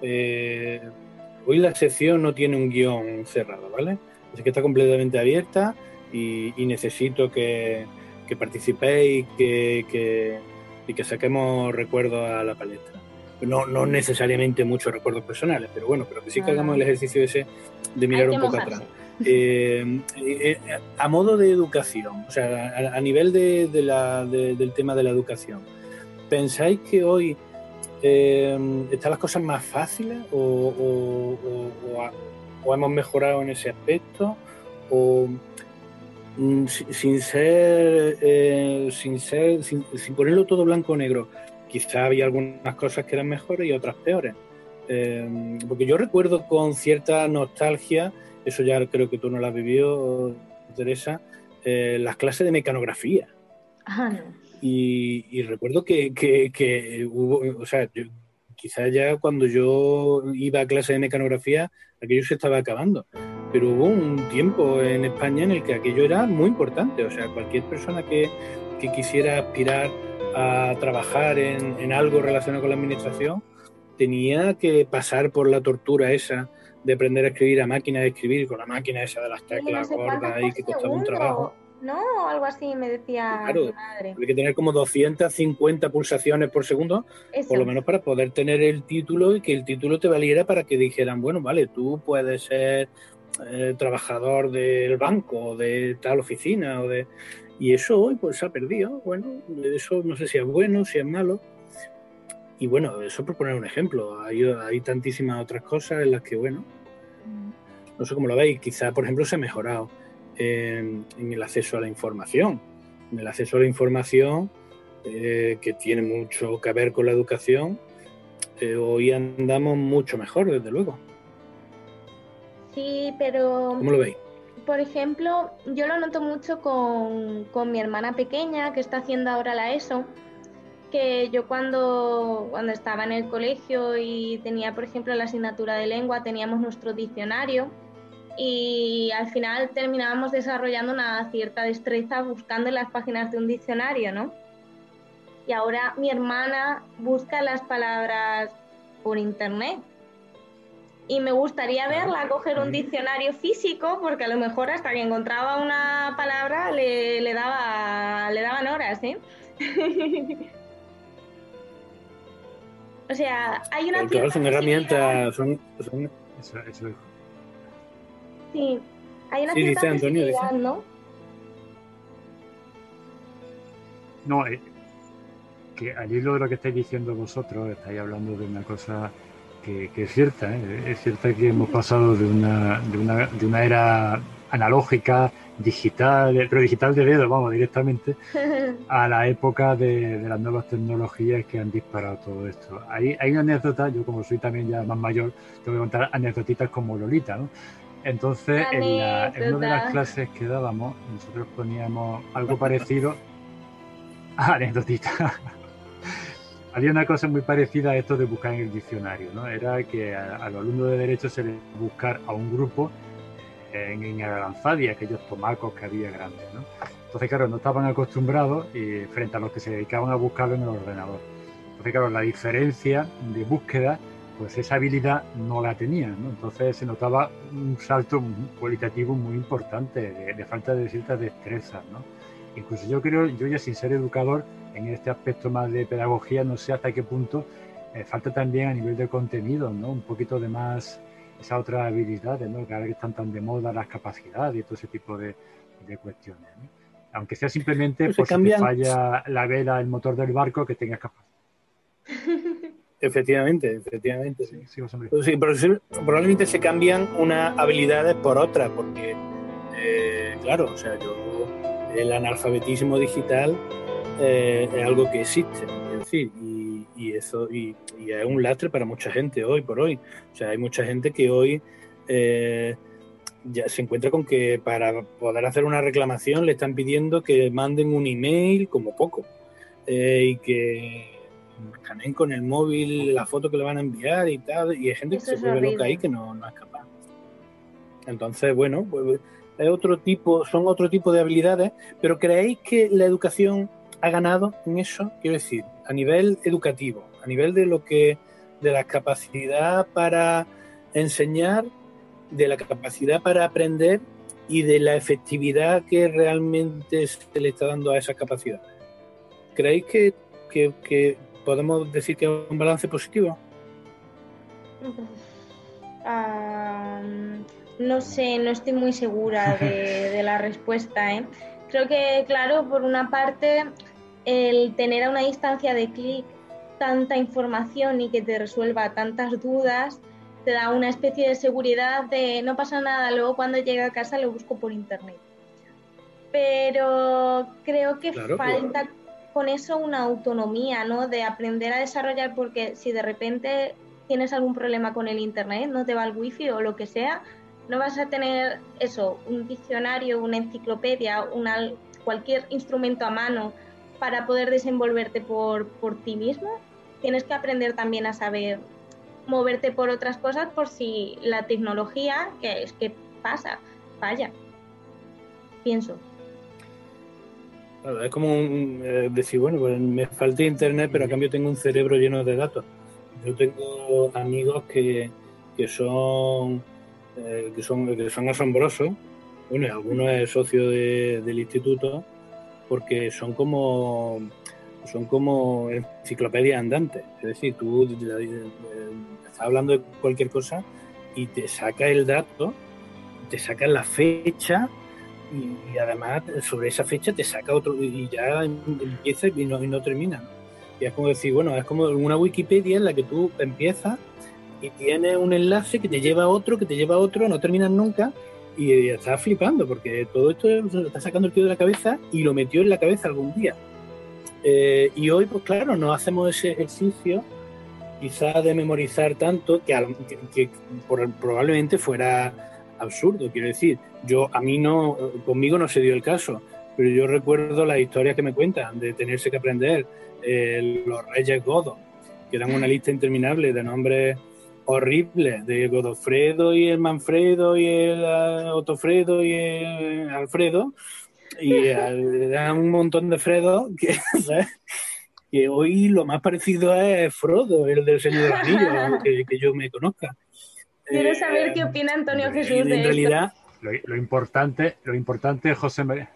eh, hoy la sección no tiene un guión cerrado, ¿vale? Así que está completamente abierta y, y necesito que, que participéis que, que, y que saquemos recuerdos a la palestra. No, no necesariamente muchos recuerdos personales, pero bueno, pero que sí que hagamos el ejercicio ese de mirar un poco atrás. Eh, eh, a modo de educación, o sea, a, a nivel de, de la, de, del tema de la educación, ¿pensáis que hoy eh, están las cosas más fáciles o, o, o, o, o hemos mejorado en ese aspecto? O mm, sin ser, eh, sin ser, sin, sin ponerlo todo blanco o negro, quizá había algunas cosas que eran mejores y otras peores. Eh, porque yo recuerdo con cierta nostalgia, eso ya creo que tú no lo has vivido, Teresa, eh, las clases de mecanografía. Ah, no. Y, y recuerdo que, que, que hubo, o sea, yo, quizás ya cuando yo iba a clase de mecanografía, aquello se estaba acabando. Pero hubo un tiempo en España en el que aquello era muy importante. O sea, cualquier persona que, que quisiera aspirar a trabajar en, en algo relacionado con la administración tenía que pasar por la tortura esa de aprender a escribir a máquina de escribir, con la máquina esa de las teclas Sí, no sé gordas ahí que costaba un segundo, trabajo. ¿no? Algo así me decía Claro, mi madre. hay que tener como doscientas cincuenta pulsaciones por segundo, Eso. por lo menos para poder tener el título y que el título te valiera para que dijeran, bueno, vale, tú puedes ser eh, trabajador del banco o de tal oficina o de... Y eso hoy pues se ha perdido. Bueno, eso no sé si es bueno, si es malo. Y bueno, eso por poner un ejemplo. Hay, hay tantísimas otras cosas en las que, bueno, no sé cómo lo veis. Quizá, por ejemplo, se ha mejorado en, en el acceso a la información. En el acceso a la información, eh, que tiene mucho que ver con la educación, eh, hoy andamos mucho mejor, desde luego. Sí, pero... ¿Cómo lo veis? Por ejemplo, yo lo noto mucho con, con mi hermana pequeña, que está haciendo ahora la ESO, que yo cuando, cuando estaba en el colegio y tenía, por ejemplo, la asignatura de lengua, teníamos nuestro diccionario y al final terminábamos desarrollando una cierta destreza buscando en las páginas de un diccionario, ¿no? Y ahora mi hermana busca las palabras por internet. Y me gustaría verla coger un diccionario físico, porque a lo mejor hasta que encontraba una palabra le, le, daba, le daban horas, ¿eh? O sea, hay una... Pero claro, son herramientas, son... son... Eso, eso es. Sí, hay una Sí, cierta dice Antonio, posibilidad, dice. ¿no? No, eh, que al hilo de lo que estáis diciendo vosotros, estáis hablando de una cosa que, que es cierta, ¿eh? Es cierta que hemos pasado de una, de una, de una era analógica, digital, pero digital de dedo, vamos, directamente, a la época de, de las nuevas tecnologías que han disparado todo esto. Hay, hay una anécdota, yo como soy también ya más mayor, tengo que contar anécdotitas como Lolita, ¿no? Entonces, en, la, en una de las clases que dábamos, nosotros poníamos algo parecido a anécdotita. Había una cosa muy parecida a esto de buscar en el diccionario, ¿no? Era que a, a los alumnos de Derecho se les buscar a un grupo en, en Aranzadi, aquellos tomacos que había grandes, ¿no? Entonces, claro, no estaban acostumbrados y frente a los que se dedicaban a buscarlo en el ordenador. Entonces, claro, la diferencia de búsqueda, pues esa habilidad no la tenían, ¿no? Entonces se notaba un salto cualitativo muy importante de, de falta de ciertas destrezas, ¿no? Incluso yo creo, yo ya sin ser educador, en este aspecto más de pedagogía, no sé hasta qué punto eh, falta también a nivel de contenido, ¿no? Un poquito de más esas otras habilidades, ¿no? Que ahora que están tan de moda las capacidades y todo ese tipo de, de cuestiones, ¿no? Aunque sea simplemente Pues por se si te cambian- falla la vela, el motor del barco, que tengas capacidad. Efectivamente, efectivamente. Sí, sí, José María. Pues sí, pero sí, probablemente se cambian unas habilidades por otras, porque, eh, claro, o sea, yo, el analfabetismo digital eh, es algo que existe, es decir, y, y eso y, y es un lastre para mucha gente hoy por hoy. O sea, hay mucha gente que hoy eh, ya se encuentra con que para poder hacer una reclamación le están pidiendo que manden un email como poco, eh, y que escaneen con el móvil la foto que le van a enviar y tal, y hay gente Eso que es se vuelve loca horrible. ahí que no, no es capaz. Entonces, bueno, pues, es otro tipo, son otro tipo de habilidades, pero ¿creéis que la educación ha ganado en eso? Quiero decir, a nivel educativo, a nivel de lo que, de la capacidad para enseñar, de la capacidad para aprender y de la efectividad que realmente se le está dando a esas capacidades. ¿Creéis que, que, que podemos decir que es un balance positivo? Um, no sé, no estoy muy segura de, de la respuesta, ¿eh? Creo que, claro, por una parte, el tener a una distancia de clic tanta información y que te resuelva tantas dudas, te da una especie de seguridad de no pasa nada, luego cuando llegue a casa lo busco por internet. Pero creo que Claro, falta con eso una autonomía, ¿no? De aprender a desarrollar, porque si de repente tienes algún problema con el internet, no te va el wifi o lo que sea, no vas a tener eso, un diccionario, una enciclopedia, una, cualquier instrumento a mano para poder desenvolverte por, por ti mismo. Tienes que aprender también a saber moverte por otras cosas por si la tecnología, que es que pasa, falla. Pienso. Claro, es como un, eh, decir, bueno, pues me falta internet, pero a cambio tengo un cerebro lleno de datos. Yo tengo amigos que, que son eh, que son que son asombrosos. Bueno, y algunos es socio de, del instituto, porque son como son como enciclopedias andantes. Es decir, tú eh, estás hablando de cualquier cosa y te saca el dato, te saca la fecha y, y además sobre esa fecha te saca otro y ya empieza y no, y no termina, ¿no? Y es como decir, bueno, es como una Wikipedia en la que tú empiezas y tienes un enlace que te lleva a otro, que te lleva a otro, no terminas nunca y estás flipando porque todo esto se lo está sacando el tío de la cabeza y lo metió en la cabeza algún día. Eh, y hoy, pues claro, no hacemos ese ejercicio quizás de memorizar tanto que, que, que por, probablemente fuera absurdo. Quiero decir, yo a mí no, conmigo no se dio el caso, pero yo recuerdo las historias que me cuentan de tenerse que aprender eh, los reyes godos, que eran una lista interminable de nombres horribles, de Godofredo y el Manfredo y el uh, Otofredo y el Alfredo, y eran un montón de Fredos que, ¿sabes? Que hoy lo más parecido es Frodo, el del Señor de los Anillos, que, que yo me conozca. Quiero Eh, saber qué opina Antonio Jesús en de realidad, esto. Lo, lo importante, lo importante, José María.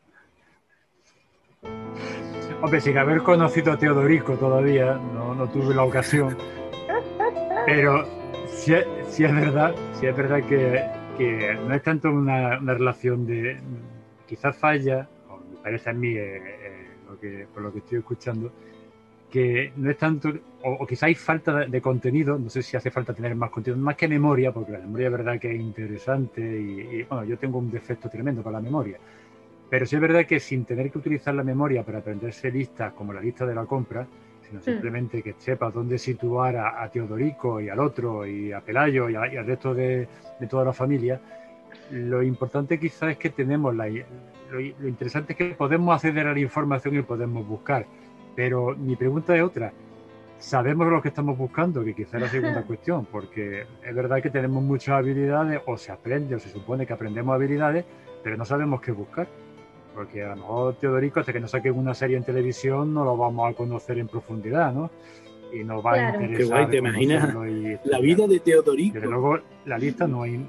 Hombre, sin haber conocido a Teodorico todavía, no, no tuve la ocasión. Pero sí, sí es verdad, sí es verdad que, que no es tanto una, una relación de quizás falla, o me parece a mí eh, eh, lo que, por lo que estoy escuchando, que no es tanto, o, o quizás hay falta de, de contenido, no sé si hace falta tener más contenido, más que memoria, porque la memoria es verdad que es interesante y, y bueno, yo tengo un defecto tremendo para la memoria, pero sí es verdad que sin tener que utilizar la memoria para aprenderse listas como la lista de la compra, sino simplemente que sepas dónde situar a, a Teodorico y al otro y a Pelayo y, a, y al resto de, de toda la familia, lo importante quizás es que tenemos la, lo, lo interesante es que podemos acceder a la información y podemos buscar. Pero mi pregunta es otra. ¿Sabemos lo que estamos buscando? Que quizá es la segunda cuestión, porque es verdad que tenemos muchas habilidades, o se aprende, o se supone que aprendemos habilidades, pero no sabemos qué buscar. Porque a lo mejor Teodorico, hasta que nos saquen una serie en televisión, no lo vamos a conocer en profundidad, ¿no? Y nos va claro. a interesar. Qué guay, ¿te imaginas la vida de Teodorico? Desde luego, la lista no hay...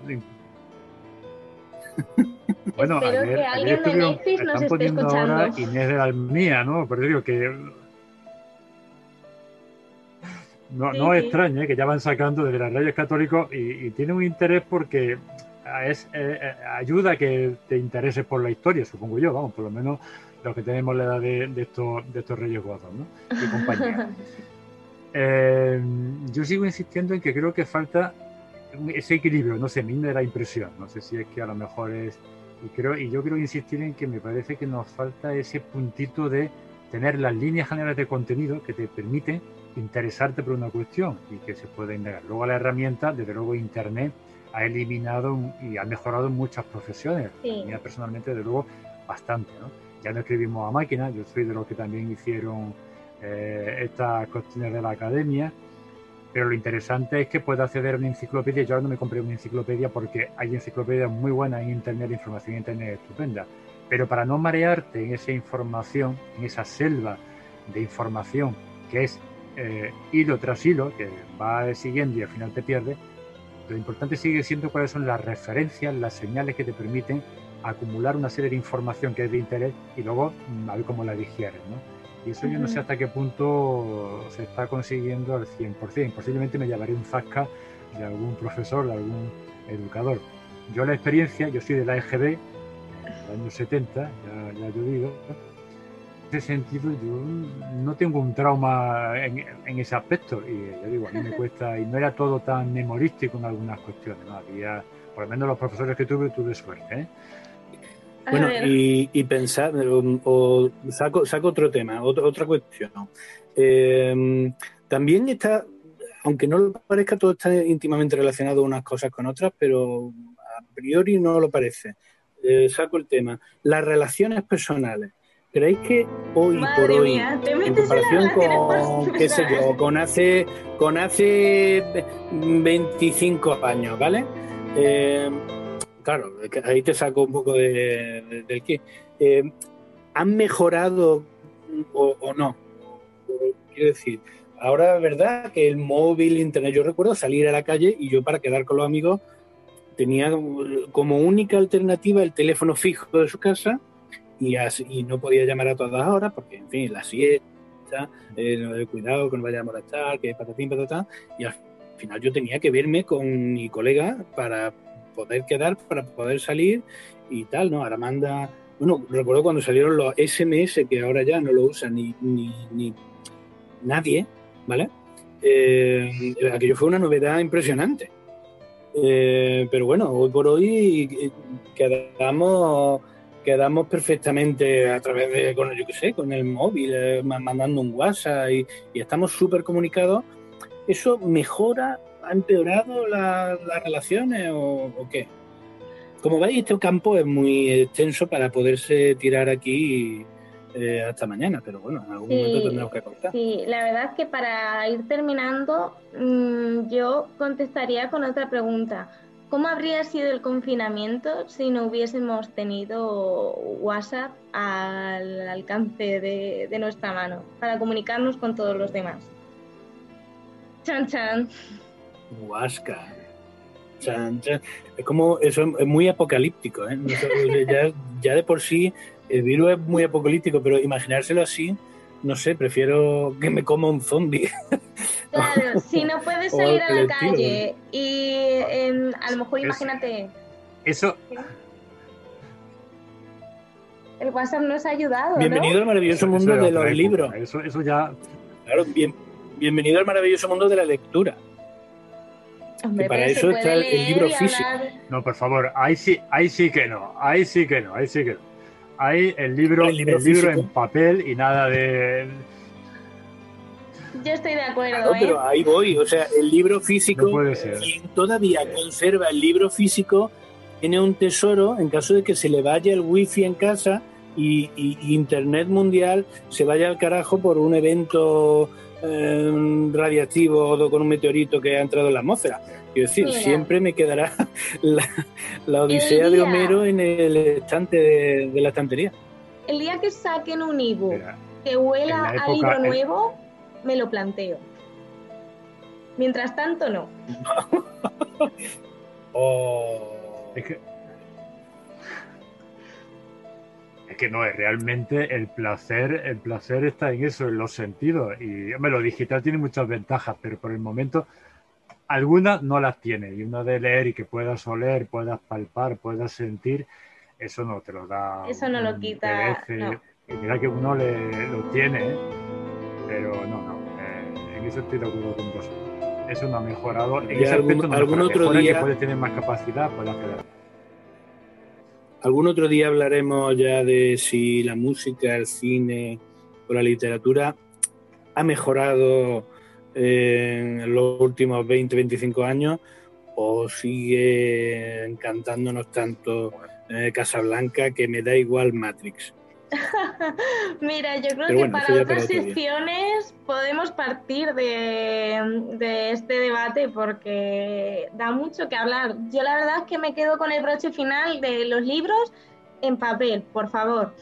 Bueno, espero ayer, que alguien de Netflix nos esté escuchando. Ahora Inés de la Almía, ¿no? Pero digo que no, sí, no es sí. extraño, ¿eh? Que ya van sacando desde los Reyes Católicos y, y tiene un interés porque es, eh, ayuda a que te intereses por la historia, supongo yo, vamos, por lo menos los que tenemos la edad de, de, estos, de estos Reyes Godos, ¿no? Y compañía. eh, yo sigo insistiendo en que creo que falta ese equilibrio, no sé, a mí me da la impresión, no sé si es que a lo mejor es, y creo y yo quiero insistir en que me parece que nos falta ese puntito de tener las líneas generales de contenido que te permiten interesarte por una cuestión y que se pueda indagar. Luego la herramienta, desde luego Internet ha eliminado y ha mejorado muchas profesiones, sí. A mí personalmente desde luego bastante, ¿no? Ya no escribimos a máquina, yo soy de los que también hicieron eh, estas cuestiones de la academia. Pero lo interesante es que puedo acceder a una enciclopedia. Yo ahora no me compré una enciclopedia porque hay enciclopedias muy buenas en Internet, la información en Internet es estupenda. Pero para no marearte en esa información, en esa selva de información que es eh, hilo tras hilo, que va siguiendo y al final te pierdes, lo importante sigue siendo cuáles son las referencias, las señales que te permiten acumular una serie de información que es de interés y luego a ver cómo la digieres, ¿no? Y eso yo no sé hasta qué punto se está consiguiendo al cien por ciento. Posiblemente me llevaré un zasca de algún profesor, de algún educador. Yo la experiencia, yo soy de la E G B, en los años setenta, ya, ya yo digo, en ese sentido yo no tengo un trauma en, en ese aspecto. Y yo digo, a mí me cuesta, y no era todo tan memorístico en algunas cuestiones, ¿no? Había, por lo menos los profesores que tuve, tuve suerte, ¿eh? Bueno, y, y pensar, o, o saco, saco otro tema, otro, otra cuestión. Eh, también está, aunque no lo parezca, todo está íntimamente relacionado unas cosas con otras, pero a priori no lo parece. Eh, saco el tema. Las relaciones personales. ¿Creéis que hoy Madre por hoy, mía, te en metes en comparación las relaciones con, qué sé yo, con hace, con hace veinticinco años, ¿vale? Eh, Claro, ahí te saco un poco de, de, del qué. Eh, ¿Han mejorado o, o no? Quiero decir, ahora es verdad que el móvil, internet, yo recuerdo salir a la calle y yo para quedar con los amigos tenía como única alternativa el teléfono fijo de su casa y, así, y no podía llamar a todas horas porque, en fin, la siesta, eh, cuidado que no vaya a molestar, que patatín, patatán, y al final yo tenía que verme con mi colega para poder quedar, para poder salir y tal, ¿no? Ahora manda... Bueno, recuerdo cuando salieron los ese eme ese, que ahora ya no lo usa ni, ni, ni nadie, ¿vale? Eh, aquello fue una novedad impresionante. Eh, pero bueno, hoy por hoy quedamos, quedamos perfectamente a través de, con, yo qué sé, con el móvil, eh, mandando un WhatsApp y, y estamos súper comunicados. ¿Eso mejora? ¿Ha empeorado la, las relaciones o, o qué? Como veis, este campo es muy extenso para poderse tirar aquí eh, hasta mañana, pero bueno, en algún Sí, momento tendremos que cortar. Sí, la verdad es que para ir terminando, mmm, yo contestaría con otra pregunta. ¿Cómo habría sido el confinamiento si no hubiésemos tenido WhatsApp al alcance de, de nuestra mano para comunicarnos con todos los demás? Chan, chan. Huasca. Chan, chan. Es como, eso es muy apocalíptico, ¿eh? Ya, ya de por sí el virus es muy apocalíptico, pero imaginárselo así, no sé, prefiero que me coma un zombie. Claro, si no puedes salir a la calle y eh, a lo mejor imagínate... Eso... El WhatsApp nos ha ayudado, Bienvenido ¿no? al maravilloso Eso, mundo eso de los época. libros. Eso, eso ya... Claro, bien, bienvenido al maravilloso mundo de la lectura. Hombre, que para pero eso se puede está el, leer el libro y físico. hablar- No, por favor, ahí sí, ahí sí que no, ahí sí que no, ahí sí que no. Ahí el libro, El libro el libro físico. en papel y nada de... Yo estoy de acuerdo, Claro, ¿eh? pero ahí voy, o sea, el libro físico, No puede ser. quien todavía conserva el libro físico, tiene un tesoro en caso de que se le vaya el wifi en casa y, y- y internet mundial se vaya al carajo por un evento eh, radiactivo o con un meteorito que ha entrado en la atmósfera. Quiero decir, Mira. siempre me quedará la, la odisea El de día- Homero en el estante de, de la estantería. El día que saquen un ebook Mira, que huela en la a época- libro en- nuevo, me lo planteo. Mientras tanto, no. Oh. Es que... Es que no es realmente el placer, el placer está en eso, en los sentidos. Y hombre, lo digital tiene muchas ventajas, pero por el momento algunas no las tiene. Y una de leer y que puedas oler, puedas palpar, puedas sentir, eso no te lo da. Eso no lo un quita, P D F. no. Y mira que uno le, lo tiene, ¿eh? Pero no, no. eh, en eso estoy de acuerdo con vosotros. Eso no ha mejorado. En Y ese algún- aspecto no algún mejora. otro Mejora día- que puede tener más capacidad, puede hacer. Algún otro día hablaremos ya de si la música, el cine o la literatura ha mejorado eh, en los últimos veinte, veinticinco años o sigue encantándonos tanto eh, Casablanca que me da igual Matrix. Mira, yo creo Pero que bueno, para eso ya otras para otro día. secciones podemos partir de, de este debate porque da mucho que hablar. Yo la verdad es que me quedo con el broche final de los libros en papel, por favor.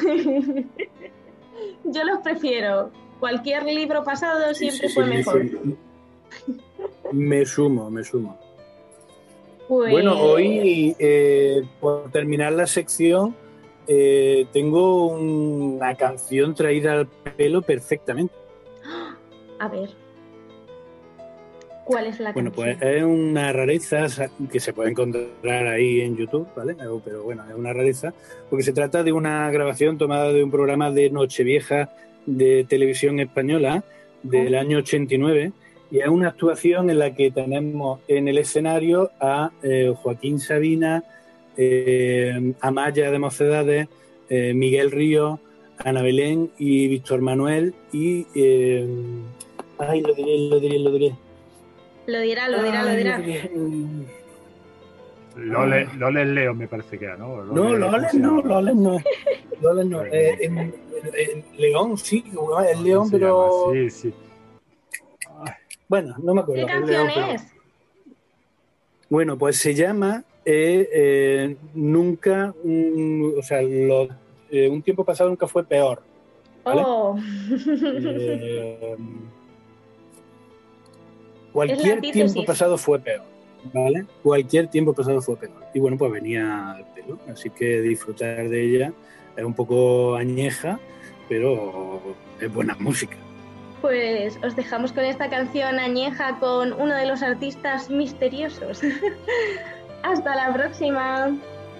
Yo los prefiero. Cualquier libro pasado Sí, siempre sí, fue sí, me mejor. sumo. Me sumo, me sumo. Pues... Bueno, hoy, eh, por terminar la sección, eh, tengo una canción traída al pelo perfectamente. A ver. ¿Cuál es la Bueno, canción? pues es una rareza que se puede encontrar ahí en YouTube, ¿vale? Pero bueno, es una rareza porque se trata de una grabación tomada de un programa de Nochevieja de televisión española del año ochenta y nueve, y es una actuación en la que tenemos en el escenario a eh, Joaquín Sabina, eh, Amaya de Mocedades, eh, Miguel Ríos, Ana Belén y Víctor Manuel y... Eh, ay, lo diré, lo diré, lo diré. Lo dirá, lo dirá, lo Ay, dirá. diré. Lole, Lole Leo me parece que era, ¿no? No, ¿cómo Loles se no, llama? Loles no. Loles no. Eh, en- en- en León, sí, el León, se pero... llama? Sí, sí. Bueno, no me acuerdo. ¿Qué el canción León, pero- es? Bueno, pues se llama eh, eh, Nunca, mm, o sea, lo- eh, un tiempo pasado nunca fue peor. ¿Vale? Oh. Eh, Es la cualquier antítesis. tiempo pasado fue peor, ¿vale? Cualquier tiempo pasado fue peor. Y bueno, pues venía al pelo, así que disfrutar de ella es un poco añeja, pero es buena música. Pues os dejamos con esta canción añeja con uno de los artistas misteriosos. Hasta la próxima.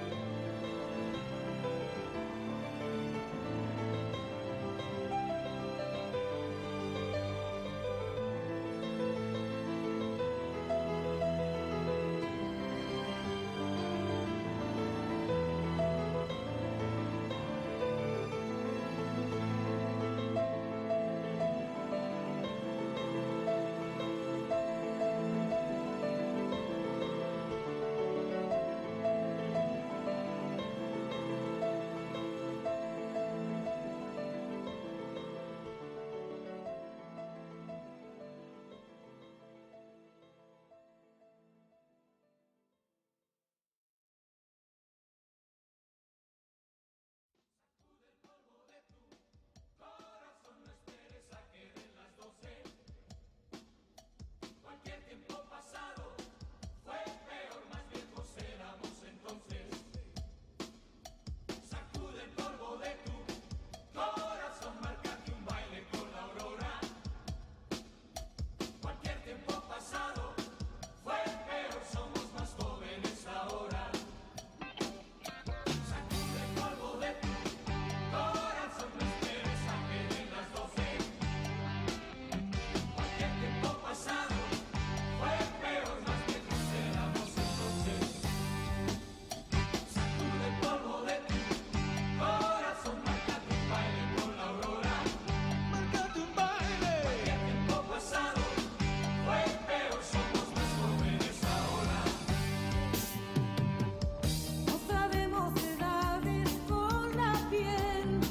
Otra de mocedades con la piel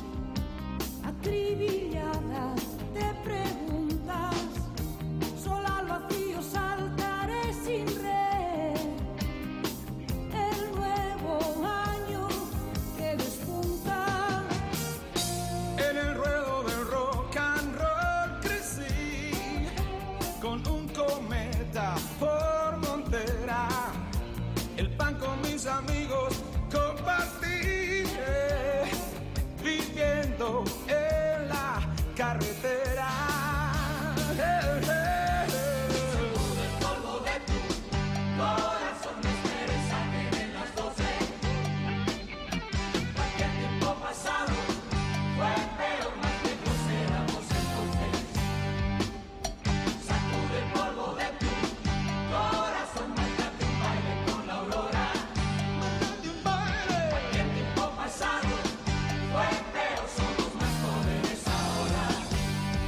acribillada de preguntas, sola al vacío saltaré sin red. El nuevo año que despunta. En el ruedo del rock and roll crecí con un cometa por montera. El pan con mis amigos compartí, eh, viviendo en la carretera. Eh, eh, eh. Sacude el polvo de tu corazón, no esperes a que den las doce. Cualquier tiempo pasado fue peor, más lejos éramos entonces. Sacude el polvo de tu corazón, márcate un baile con la aurora. Márcate un baile. Cualquier tiempo pasado fue peor, somos más jóvenes ahora.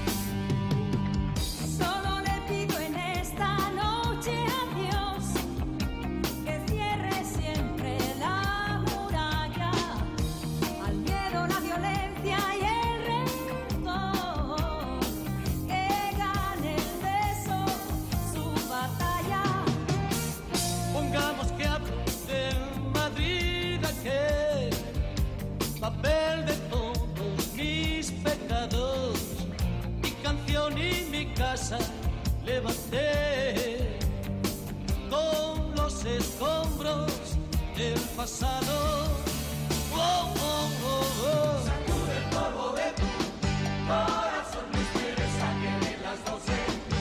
casa levanté con los escombros del pasado. Oh, oh, oh, oh. Sacude el polvo de tu corazón, no esperes a que den las doce.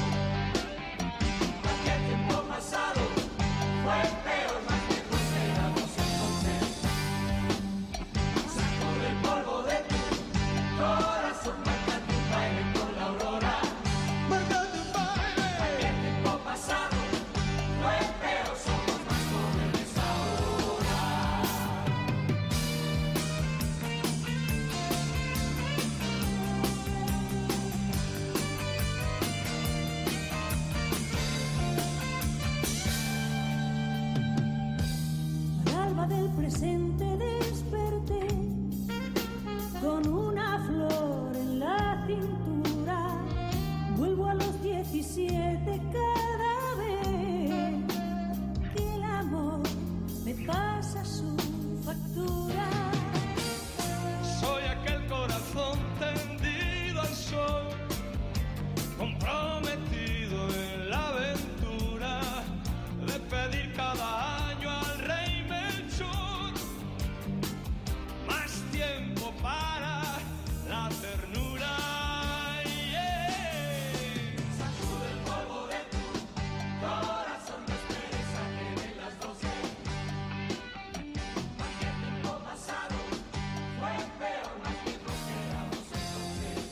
Aquel tiempo pasado fue peor, más lejos éramos entonces. Sacude el polvo de tu corazón, márcate un baile con la aurora. Márcate un baile. Aquel tiempo pasado fue peor, somos más jóvenes ahora. Al alba del presente desperté con una flor en la cintura. Vuelvo a los diecisiete cada vez que el amor me pasa su factura. Soy aquel corazón tendido al sol, comprometido en la aventura de pedir cada año al rey Melchor más tiempo para la ternura. Yeah. Sacude el polvo de tu corazón, no esperes a que den las doce. Aquel tiempo pasado fue peor, más lejos éramos entonces.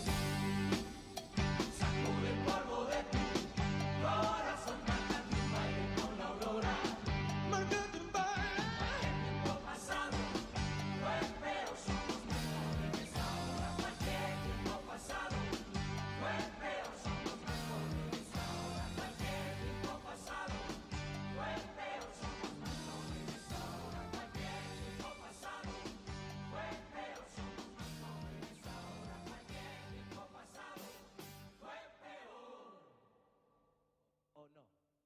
Sacude el polvo de tu corazón, márcate un baile con la aurora. Márcate un baile. Aquel tiempo pasado fue peor, somos más jóvenes ahora. Cualquier tiempo pasado fue peor, somos más jóvenes ahora. Cualquier tiempo pasado fue peor, somos más jóvenes ahora. Cualquier tiempo pasado fue peor, somos más jóvenes ahora. Cualquier tiempo pasado fue peor. ¿O no?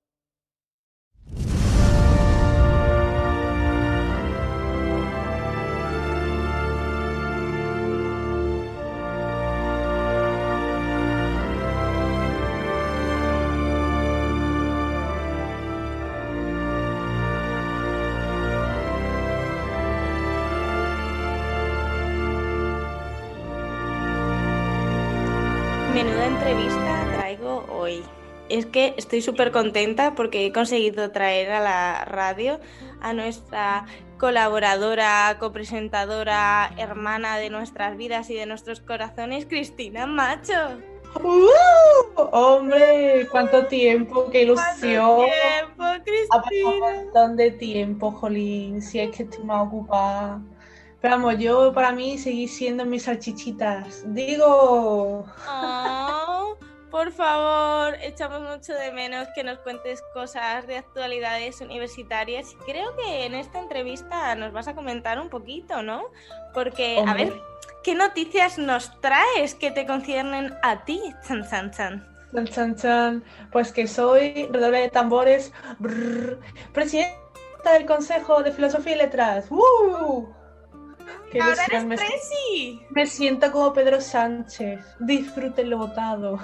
Menuda entrevista traigo hoy. Es que estoy súper contenta porque he conseguido traer a la radio a nuestra colaboradora, copresentadora, hermana de nuestras vidas y de nuestros corazones, Cristina Macho. ¡Uh! ¡Hombre! ¡Cuánto tiempo! ¡Qué ilusión! ¿Cuánto tiempo, Cristina? Ha pasado un montón de tiempo, jolín. Si es que estoy más ocupada. Pero vamos, yo para mí seguir siendo mis salchichitas. Digo... Oh, por favor, echamos mucho de menos que nos cuentes cosas de actualidades universitarias. Creo que en esta entrevista nos vas a comentar un poquito, ¿no? Porque, Hombre. a ver, ¿qué noticias nos traes que te conciernen a ti, chan, chan, chan? Chan, chan, chan. Pues que soy, redoble de tambores, brrr, presidenta del Consejo de Filosofía y Letras. ¡Uh! Qué ¡Ahora ilusión, eres me, presi! me siento como Pedro Sánchez. Disfruten lo votado.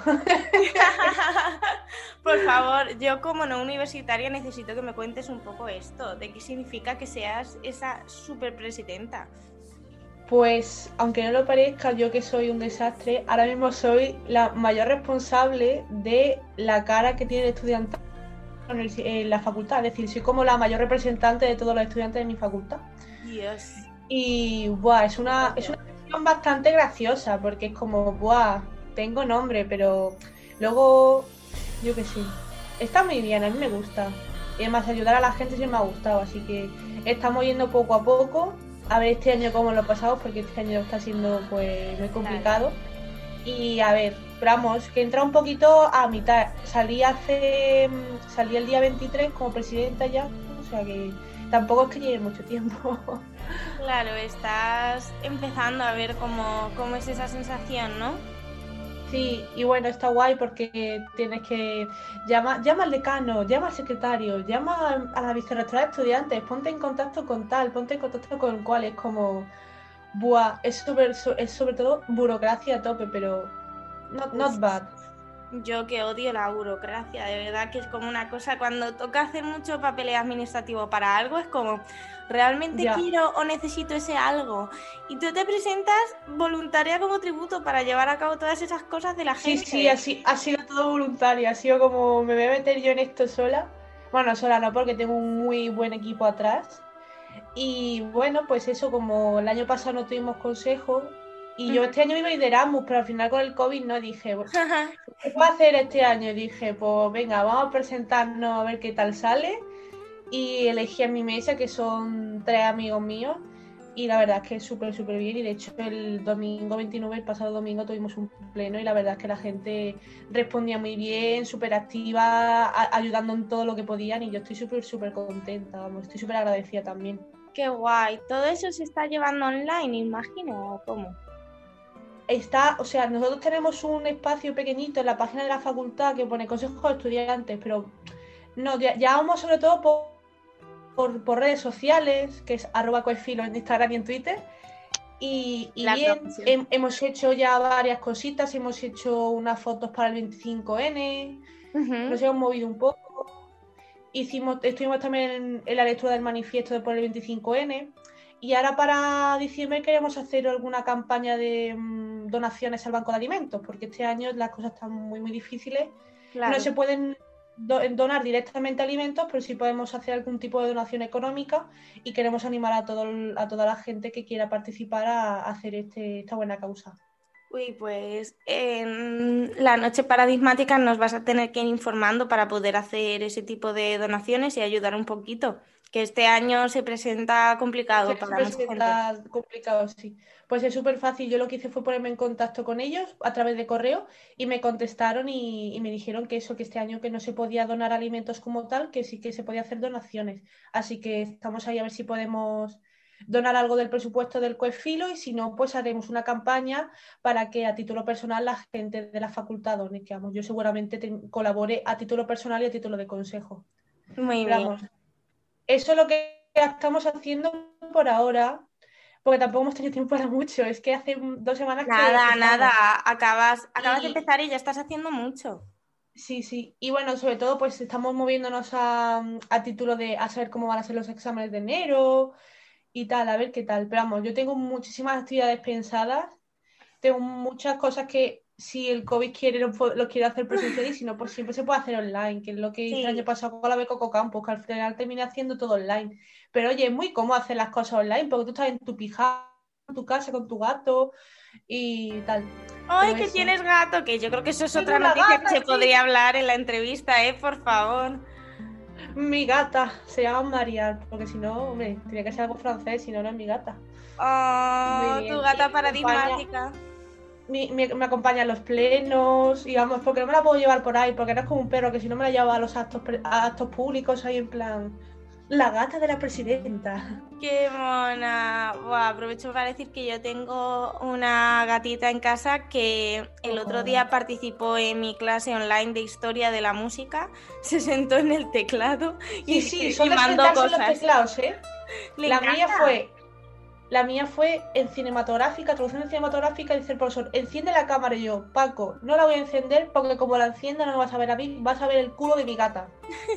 Por favor, yo como no universitaria necesito que me cuentes un poco esto, de qué significa que seas esa superpresidenta. Pues, aunque no lo parezca, yo que soy un desastre, ahora mismo soy la mayor responsable de la cara que tiene el estudiante en la facultad. Es decir, soy como la mayor representante de todos los estudiantes de mi facultad. Dios. Y, buah, es una, es una cuestión bastante graciosa, porque es como, buah, tengo nombre, pero luego, yo qué sé, está muy bien, a mí me gusta. Y además ayudar a la gente sí me ha gustado, así que estamos yendo poco a poco. A ver este año cómo lo pasamos, porque este año está siendo pues muy complicado. Y a ver, vamos, que entra un poquito a mitad. Salí hace, salí el día veintitrés como presidenta ya, o sea que tampoco es que lleve mucho tiempo. Claro, estás empezando a ver cómo, cómo es esa sensación, ¿no? Sí, y bueno, está guay porque tienes que llama, llama al decano, llama al secretario, llama a la vicerrectora de estudiantes, ponte en contacto con tal, ponte en contacto con cual, es como, buah, es sobre, es sobre todo burocracia a tope, pero not, not bad. Yo que odio la burocracia, de verdad que es como una cosa, cuando toca hacer mucho papeleo administrativo para algo, es como, ¿realmente Ya. quiero o necesito ese algo? Y tú te presentas voluntaria como tributo para llevar a cabo todas esas cosas de la Sí, gente. sí, así, ha sido todo voluntario, ha sido como me voy a meter yo en esto sola. Bueno, sola no, porque tengo un muy buen equipo atrás. Y bueno, pues eso, como el año pasado no tuvimos consejo, y yo este año iba a ir de Erasmus, pero al final con el COVID no dije, ¿qué puedo hacer este año? Y dije, pues venga, vamos a presentarnos a ver qué tal sale. Y elegí a mi mesa, que son tres amigos míos, y la verdad es que es súper, súper bien. Y de hecho el domingo veintinueve, el pasado domingo, tuvimos un pleno y la verdad es que la gente respondía muy bien, súper activa, a- ayudando en todo lo que podían, y yo estoy súper, súper contenta, vamos, estoy súper agradecida también. Qué guay. ¿Todo eso se está llevando online, imagino, o cómo? Está, o sea, nosotros tenemos un espacio pequeñito en la página de la facultad que pone Consejo de Estudiantes, pero no, ya- llevamos sobre todo por, por, por redes sociales, que es arroba coefilo en Instagram y en Twitter. Y, y La bien, promoción. hem- hemos hecho ya varias cositas, hemos hecho unas fotos para el veinticinco ene, nos hemos movido un poco. Hicimos, estuvimos también en, en la lectura del manifiesto de por el veinticinco ene. Y ahora para diciembre queremos hacer alguna campaña de mm, donaciones al Banco de Alimentos, porque este año las cosas están muy, muy difíciles. Claro. No se pueden do- donar directamente alimentos, pero sí podemos hacer algún tipo de donación económica, y queremos animar a, todo, el- a toda la gente que quiera participar a, a hacer este, esta buena causa. Uy, pues en la noche paradigmática nos vas a tener que ir informando para poder hacer ese tipo de donaciones y ayudar un poquito, que este año se presenta complicado Se para mucha gente. presenta complicado, sí. Pues es súper fácil. Yo lo que hice fue ponerme en contacto con ellos a través de correo, y me contestaron y, y me dijeron que eso, que este año que no se podía donar alimentos como tal, que sí que se podía hacer donaciones. Así que estamos ahí a ver si podemos donar algo del presupuesto del Coefilo, y si no, pues haremos una campaña para que a título personal la gente de la facultad done, que vamos, yo seguramente te- colabore a título personal y a título de consejo. Muy Pero bien. vamos, eso es lo que estamos haciendo por ahora, porque tampoco hemos tenido tiempo para mucho. Es que hace dos semanas que Nada, estamos. nada, acabas, acabas de Y- empezar y ya estás haciendo mucho. Sí, sí. Y bueno, sobre todo, pues estamos moviéndonos a, a título de a saber cómo van a ser los exámenes de enero y tal, a ver qué tal. Pero vamos, yo tengo muchísimas actividades pensadas, tengo muchas cosas que si el COVID quiere lo, puedo- lo quiero hacer presencial, y si no, pues siempre se puede hacer online, que es lo que hice el Sí. año pasado con la Becoco Campus, que al final terminé haciendo todo online. Pero oye, es muy cómodo hacer las cosas online, porque tú estás en tu pijama, en tu casa con tu gato y tal. ¡Ay, Pero que eso. tienes gato! Que yo creo que eso es Tengo otra una noticia gata, que se sí. podría hablar en la entrevista, ¿eh? Por favor. Mi gata se llama Marial, porque si no, hombre, tenía que ser algo francés, si no, no es mi gata. Oh, Muy bien. tu Y gata me paradigmática. Mi- me, me acompaña a los plenos, y vamos, porque no me la puedo llevar por ahí, porque no es como un perro, que si no me la llevo a los actos, pre- a actos públicos, ahí en plan, la gata de la presidenta. ¡Qué mona! Buah, aprovecho para decir que yo tengo una gatita en casa que el otro día participó en mi clase online de historia de la música, se sentó en el teclado y, Sí, sí, son y de mandó sentarse en los cosas. teclados, ¿eh? Le La mía encanta. fue, la mía fue en cinematográfica, traducción en cinematográfica, y dice el profesor, enciende la cámara, y yo, Paco, no la voy a encender porque como la encienda no me vas a ver a mí, vas a ver el culo de mi gata.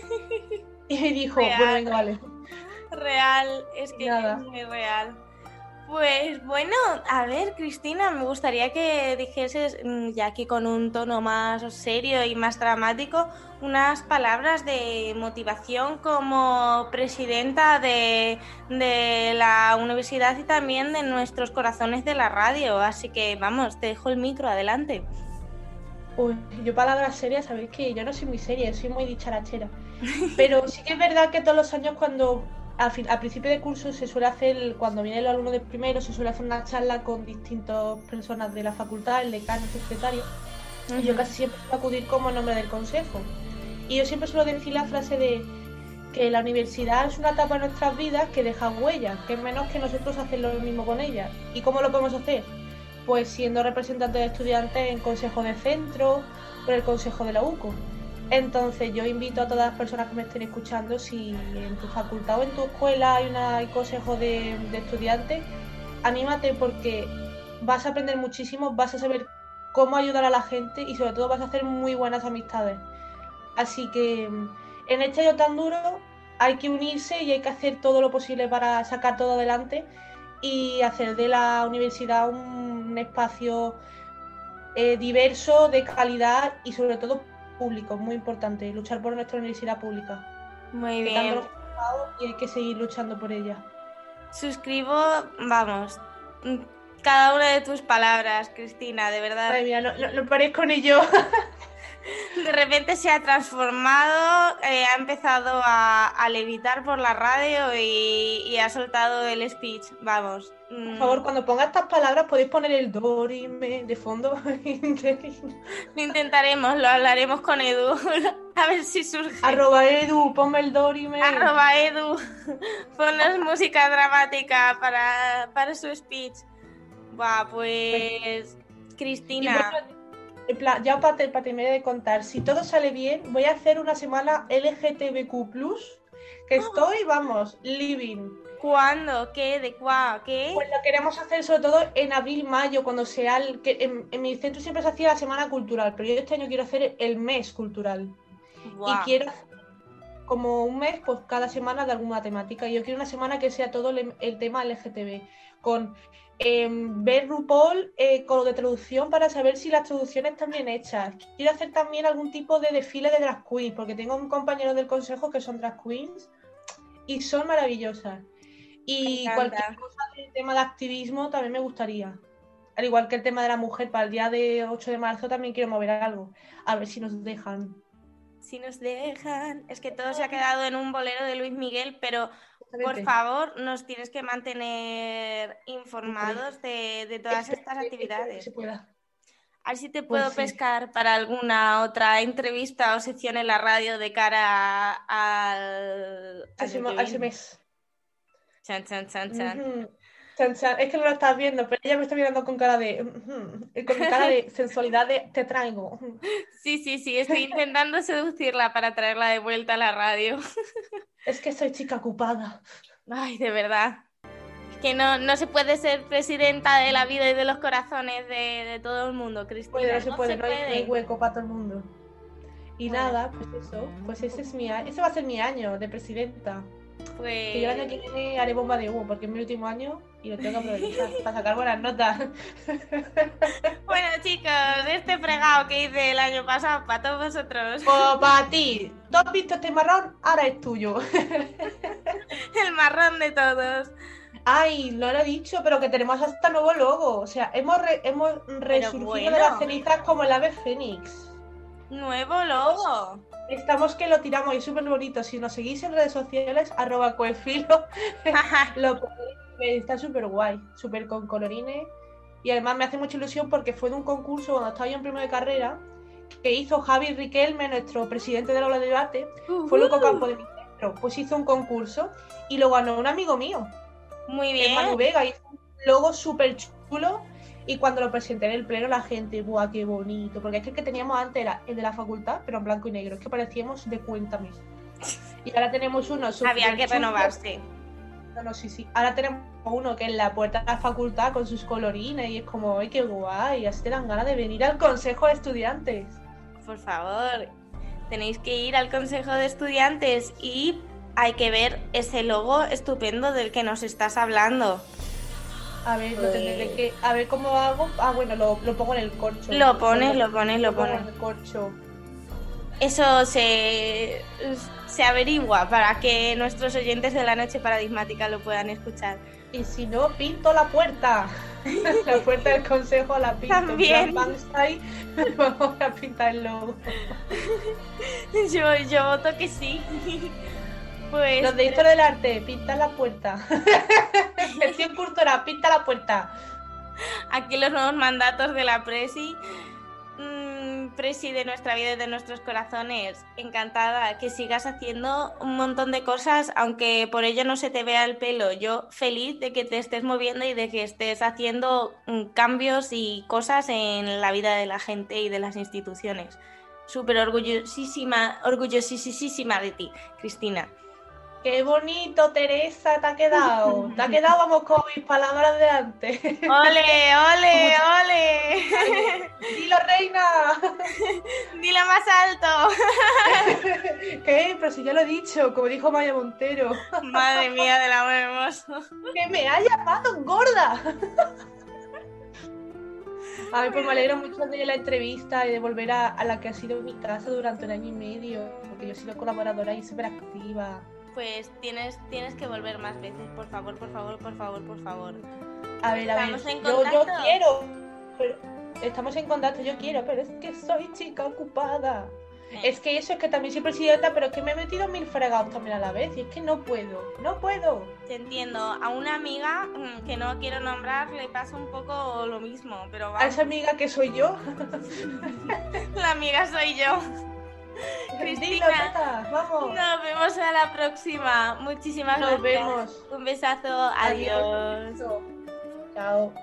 Y me dijo, Real. bueno, venga, vale. Real, es que Nada. es muy real. Pues bueno, a ver, Cristina, me gustaría que dijeses, mm, ya aquí con un tono más serio y más dramático, unas palabras de motivación como presidenta de, de la universidad y también de nuestros corazones de la radio. Así que vamos, te dejo el micro, adelante. Uy, yo palabras serias, sabéis que yo no soy muy seria, soy muy dicharachera. Pero sí que es verdad que todos los años cuando al, fin, al principio de curso se suele hacer, cuando viene el alumno de primero, se suele hacer una charla con distintas personas de la facultad, el decano, el secretario. Y yo casi siempre suelo acudir como nombre del consejo. Y yo siempre suelo decir la frase de que la universidad es una etapa de nuestras vidas que deja huellas, que es menos que nosotros hacer lo mismo con ella. ¿Y cómo lo podemos hacer? Pues siendo representante de estudiantes en consejo de centro, por el consejo de la U C O. Entonces yo invito a todas las personas que me estén escuchando, si en tu facultad o en tu escuela hay una hay consejo de, de estudiantes, anímate, porque vas a aprender muchísimo, vas a saber cómo ayudar a la gente y sobre todo vas a hacer muy buenas amistades. Así que en este año tan duro hay que unirse y hay que hacer todo lo posible para sacar todo adelante y hacer de la universidad un espacio eh, diverso, de calidad y sobre todo público, muy importante, luchar por nuestra universidad pública. Muy Que bien. tanto nos ha costado y hay que seguir luchando por ella. Suscribo, vamos, cada una de tus palabras, Cristina, de verdad. Madre mía, no, no, no parezco ni yo. De repente se ha transformado, eh, ha empezado a, a levitar por la radio y, y ha soltado el speech, vamos. Por favor, cuando ponga estas palabras podéis poner el dorime de fondo. Lo intentaremos, lo hablaremos con Edu, a ver si surge. Arroba Edu, ponme el dorime. Arroba Edu, ponnos música dramática para, para su speech. Buah, pues... Cristina... Y bueno, en plan, ya para, para terminar de contar, si todo sale bien, voy a hacer una semana L G T B Q plus, que estoy, vamos, living. ¿Cuándo? ¿Qué? ¿De cuá? ¿Qué? Pues lo queremos hacer sobre todo en abril, mayo, cuando sea el... que en, en mi centro siempre se hacía la semana cultural, pero yo este año quiero hacer el mes cultural. Buah. Y quiero hacer como un mes, pues cada semana de alguna temática. Y yo quiero una semana que sea todo el, el tema L G T B, con... Eh, ver RuPaul eh, con lo de traducción para saber si las traducciones están bien hechas. Quiero hacer también algún tipo de desfile de drag queens, porque tengo un compañero del consejo que son drag queens y son maravillosas. Y cualquier cosa del tema de activismo también me gustaría. Al igual que el tema de la mujer, para el día de ocho de marzo también quiero mover algo. A ver si nos dejan. Si nos dejan. Es que todo se ha quedado en un bolero de Luis Miguel, pero... Por Exactamente. favor, nos tienes que mantener informados de, de todas estas actividades. Se pueda. A ver si te Pues puedo sí. pescar para alguna otra entrevista o sección en la radio de cara al... A ese, año mo- que a ese viene. mes. Chan, chan, chan, chan. Ujú. Chan, chan. Es que no lo estás viendo, pero ella me está mirando con cara de... ujú, con cara de sensualidad de te traigo. Sí, sí, sí, estoy intentando seducirla para traerla de vuelta a la radio. Es que soy chica ocupada. Ay, de verdad. Es que no, no se puede ser presidenta de la vida y de los corazones de, de todo el mundo, Cristina. Puede, no se puede, no hay, puede. no hay hueco para todo el mundo. Y Bueno. nada, pues eso, pues ese es mi año, ese va a ser mi año de presidenta. Pues... Que yo el año que viene haré bomba de humo, porque es mi último año y lo tengo que aprovechar para sacar buenas notas. Bueno, chicos, este fregado que hice el año pasado para todos vosotros. Pues para ti, ¿tú has visto este marrón? Ahora es tuyo. El marrón de todos. Ay, no lo he dicho, pero que tenemos hasta nuevo logo. O sea, hemos, re- hemos resurgido bueno. de las cenizas como el ave fénix. Nuevo logo. Estamos que lo tiramos y es súper bonito. Si nos seguís en redes sociales, arroba coefilo, lo podéis ver. Está súper guay, súper con colorines. Y además me hace mucha ilusión porque fue de un concurso cuando estaba yo en primero de carrera que hizo Javi Riquelme, nuestro presidente del aula de debate. Fue el único campo de mi centro. Pues hizo un concurso y lo ganó un amigo mío. Muy bien. Manu Vega, hizo un logo súper chulo. Y cuando lo presenté en el pleno, la gente, ¡buah, qué bonito! Porque es que el que teníamos antes era el de la facultad, pero en blanco y negro. Es que parecíamos de Cuéntame. Y ahora tenemos uno súper Había que chulo. renovarse. No, no, sí, sí. Ahora tenemos uno que es la puerta de la facultad con sus colorines y es como, ¡ay, qué guay! Así te dan ganas de venir al consejo de estudiantes. Por favor, tenéis que ir al consejo de estudiantes y hay que ver ese logo estupendo del que nos estás hablando. A ver, lo tendré que... A ver cómo hago... Ah, bueno, lo, lo pongo en el corcho. Lo pones, lo pones, lo pongo pones. en el corcho. Eso se, se averigua para que nuestros oyentes de la noche paradigmática lo puedan escuchar. Y si no, pinto la puerta. La puerta del consejo la pinto. También. En plan Banksy, vamos a pintar el logo. Yo, yo voto que sí. Pues, Los de Historia del Arte, pinta la puerta. Gestión cultural, pinta la puerta. Aquí los nuevos mandatos de la Presi. Mm, Presi de nuestra vida y de nuestros corazones. Encantada que sigas haciendo un montón de cosas, aunque por ello no se te vea el pelo. Yo feliz de que te estés moviendo y de que estés haciendo mm, cambios y cosas en la vida de la gente y de las instituciones. Súper orgullosísima, orgullosísima de ti, Cristina. Qué bonito, Teresa, te ha quedado. Te ha quedado, vamos, con mis palabras de antes. ¡Ole, ole, ole! ¡Dilo, reina! ¡Dilo más alto! ¿Qué? Pero si ya lo he dicho, como dijo Maya Montero. Madre mía del amor hermoso. ¡Que me ha llamado gorda! A ver, pues me alegro mucho de la entrevista y de volver a, a la que ha sido mi casa durante un año y medio, porque yo he sido colaboradora y súper activa. Pues tienes, tienes que volver más veces, por favor, por favor, por favor, por favor. A ver, a ver, ¿Estamos en yo, yo contacto? quiero, pero estamos en contacto, yo quiero, pero es que soy chica ocupada. Eh. Es que eso, es que también soy presidenta, pero es que me he metido mil fregados también a la vez, y es que no puedo, no puedo. Te entiendo. A una amiga mm, que no quiero nombrar le pasa un poco lo mismo, pero A vamos. esa amiga que soy yo. La amiga soy yo. Dilo, Cristina, teta, vamos. nos vemos a la próxima. Muchísimas Nos gracias. vemos. Un besazo. Adiós. Chao.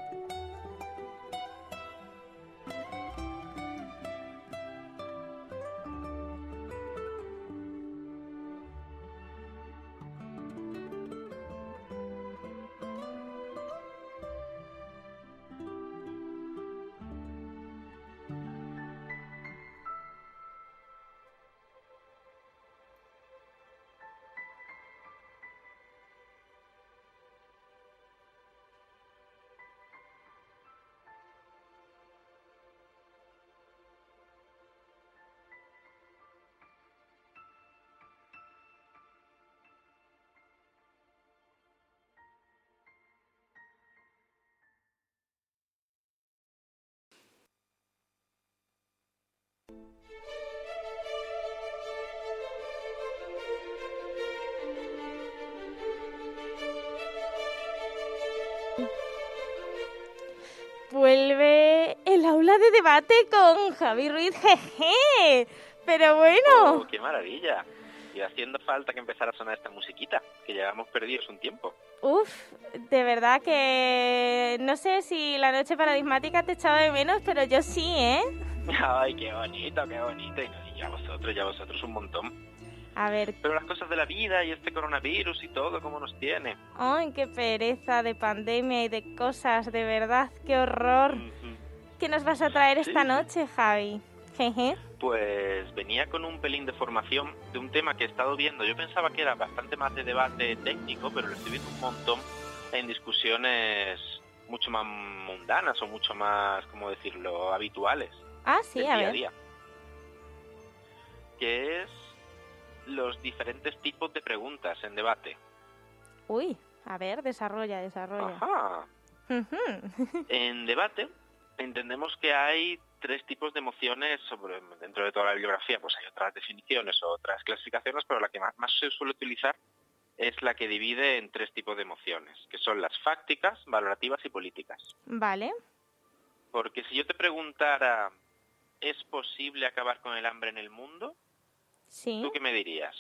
Vuelve el aula de debate con Javi Ruiz, jeje. Pero bueno. Oh, ¡qué maravilla! Y haciendo falta que empezara a sonar esta musiquita, que llevamos perdidos un tiempo. Uf, de verdad que no sé si la noche paradigmática te echaba de menos, pero yo sí, ¿eh? ¡Ay, qué bonito, qué bonito! Y, no, y ya vosotros, ya vosotros un montón. A ver, Pero las cosas de la vida y este coronavirus y todo, ¿cómo nos tiene? ay, qué pereza de pandemia y de cosas, de verdad, qué horror. ¿Qué nos vas a traer esta noche, Javi? Jeje. Pues venía con un pelín de formación de un tema que he estado viendo. Yo pensaba que era bastante más de debate técnico, pero lo estoy viendo un montón en discusiones mucho más mundanas o mucho más, ¿cómo decirlo?, habituales. Ah, sí, del a día ver. a día. Que es los diferentes tipos de preguntas en debate. Uy, a ver, desarrolla, desarrolla. Ajá. Ujú. En debate entendemos que hay tres tipos de emociones sobre, dentro de toda la bibliografía, pues hay otras definiciones o otras clasificaciones, pero la que más, más se suele utilizar es la que divide en tres tipos de emociones, que son las fácticas, valorativas y políticas. Vale. Porque si yo te preguntara, ¿es posible acabar con el hambre en el mundo? Sí. ¿Tú qué me dirías?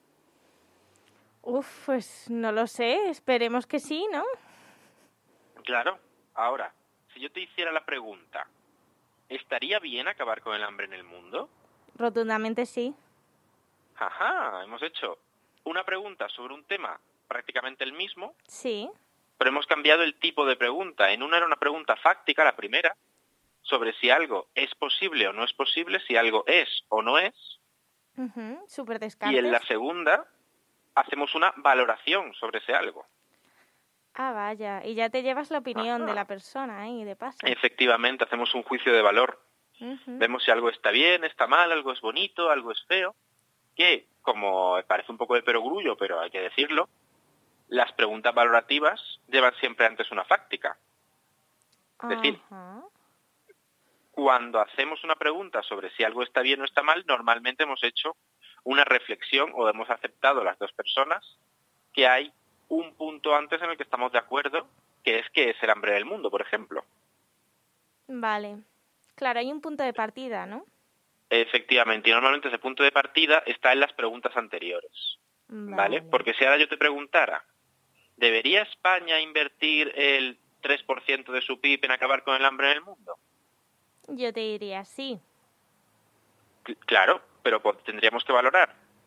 Uf, pues no lo sé, esperemos que sí, ¿no? Claro. Ahora, si yo te hiciera la pregunta, ¿estaría bien acabar con el hambre en el mundo? Rotundamente sí. Ajá, hemos hecho una pregunta sobre un tema prácticamente el mismo, Sí. pero hemos cambiado el tipo de pregunta. En una era una pregunta fáctica, la primera, sobre si algo es posible o no es posible, si algo es o no es, Ujú, súper y descartes. en la segunda hacemos una valoración sobre ese algo. Ah, vaya. Y ya te llevas la opinión Ajá. de la persona ahí, de paso. Efectivamente, hacemos un juicio de valor. Ujú. Vemos si algo está bien, está mal, algo es bonito, algo es feo, que, como parece un poco de perogrullo, pero hay que decirlo, las preguntas valorativas llevan siempre antes una fáctica. Es decir, Ajá. cuando hacemos una pregunta sobre si algo está bien o está mal, normalmente hemos hecho una reflexión o hemos aceptado las dos personas que hay un punto antes en el que estamos de acuerdo, que es que es el hambre del mundo, por ejemplo. Vale. Claro, hay un punto de partida, ¿no? Efectivamente, y normalmente ese punto de partida está en las preguntas anteriores, ¿vale? Porque si ahora yo te preguntara, ¿debería España invertir el tres por ciento de su P I B en acabar con el hambre en el mundo? Yo te diría sí. C- Claro, pero pues tendríamos que valorar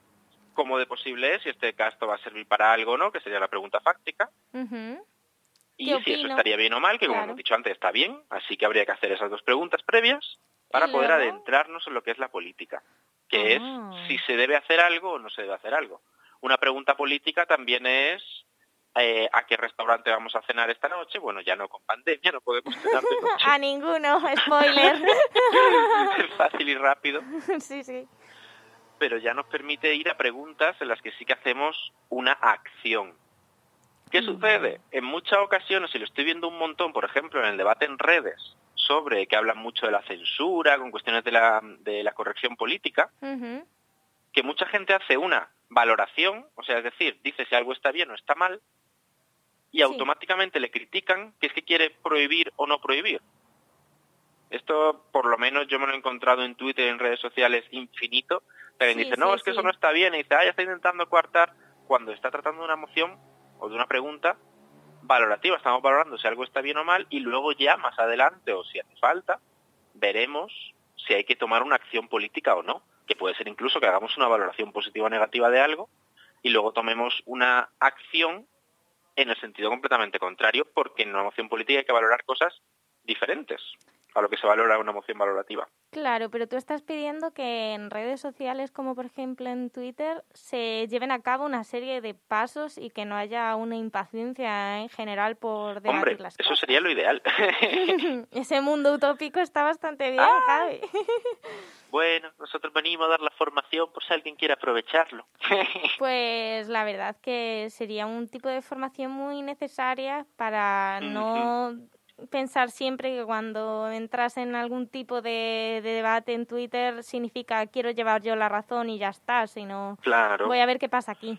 cómo de posible es, si este casto va a servir para algo o no, que sería la pregunta fáctica. Ujú. Y ¿Qué si eso opino? estaría bien o mal, que como Claro. hemos dicho antes, está bien, así que habría que hacer esas dos preguntas previas para ¿Y poder luego? adentrarnos en lo que es la política, que Ah. es si se debe hacer algo o no se debe hacer algo. Una pregunta política también es eh, ¿a qué restaurante vamos a cenar esta noche? Bueno, ya no con pandemia, no podemos cenar de noche. A ninguno, spoiler. Es fácil y rápido, Sí, sí. pero ya nos permite ir a preguntas en las que sí que hacemos una acción. ¿Qué sucede? En muchas ocasiones, y lo estoy viendo un montón, por ejemplo, en el debate en redes, sobre que hablan mucho de la censura, con cuestiones de la, de la corrección política, Ujú. que mucha gente hace una valoración, o sea, es decir, dice si algo está bien o está mal, y automáticamente le critican que es que quiere prohibir o no prohibir. Esto, por lo menos, yo me lo he encontrado en Twitter y en redes sociales infinito. Alguien Sí, dice, no, sí, es que sí. eso no está bien, y dice, ah, ya está intentando coartar, cuando está tratando de una moción o de una pregunta valorativa, estamos valorando si algo está bien o mal, y luego ya más adelante, o si hace falta, veremos si hay que tomar una acción política o no, que puede ser incluso que hagamos una valoración positiva o negativa de algo, y luego tomemos una acción en el sentido completamente contrario, porque en una moción política hay que valorar cosas diferentes a lo que se valora en una moción valorativa. Claro, pero tú estás pidiendo que en redes sociales, como por ejemplo en Twitter, se lleven a cabo una serie de pasos y que no haya una impaciencia en general por debatir Hombre, las eso cosas. sería lo ideal. Ese mundo utópico está bastante bien, Javi. Bueno, nosotros venimos a dar la formación por si alguien quiere aprovecharlo. Pues la verdad que sería un tipo de formación muy necesaria para no pensar siempre que cuando entras en algún tipo de, de debate en Twitter significa quiero llevar yo la razón y ya está, sino Claro. voy a ver qué pasa aquí.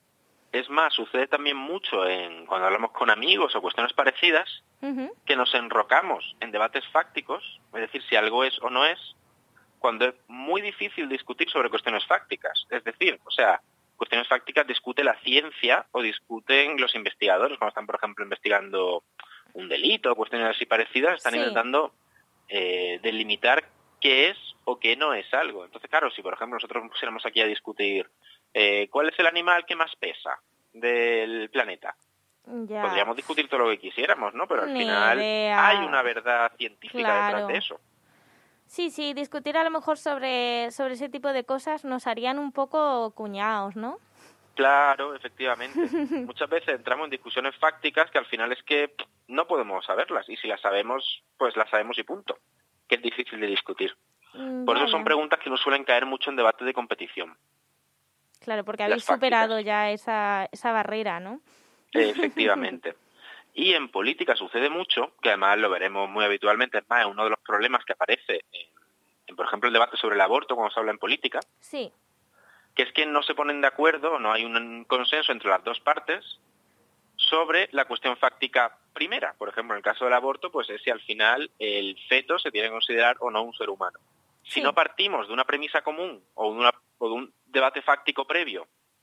Es más, sucede también mucho en cuando hablamos con amigos o cuestiones parecidas, Ujú. que nos enrocamos en debates fácticos, es decir, si algo es o no es, cuando es muy difícil discutir sobre cuestiones fácticas. Es decir, o sea, cuestiones fácticas discute la ciencia o discuten los investigadores, cuando están, por ejemplo, investigando un delito o cuestiones así parecidas, están Sí. intentando eh, delimitar qué es o qué no es algo. Entonces, claro, si por ejemplo nosotros nos pusiéramos aquí a discutir eh, cuál es el animal que más pesa del planeta, Ya. podríamos discutir todo lo que quisiéramos, ¿no? Pero al Ni final idea. hay una verdad científica Claro. detrás de eso. Sí, sí, discutir a lo mejor sobre, sobre ese tipo de cosas nos harían un poco cuñados, ¿no? Claro, efectivamente. Muchas veces entramos en discusiones fácticas que al final es que pff, no podemos saberlas, y si las sabemos, pues las sabemos y punto, que es difícil de discutir. Mm, Por eso vaya. son preguntas que no suelen caer mucho en debates de competición. Claro, porque las habéis superado ya esa, esa barrera, ¿no? Eh, efectivamente. Y en política sucede mucho, que además lo veremos muy habitualmente, es más, es uno de los problemas que aparece en, en, por ejemplo, el debate sobre el aborto cuando se habla en política, Sí. que es que no se ponen de acuerdo, no hay un consenso entre las dos partes sobre la cuestión fáctica primera. Por ejemplo, en el caso del aborto, pues es si al final el feto se tiene que considerar o no un ser humano. Si Sí. no partimos de una premisa común o de, una, o de un debate fáctico previo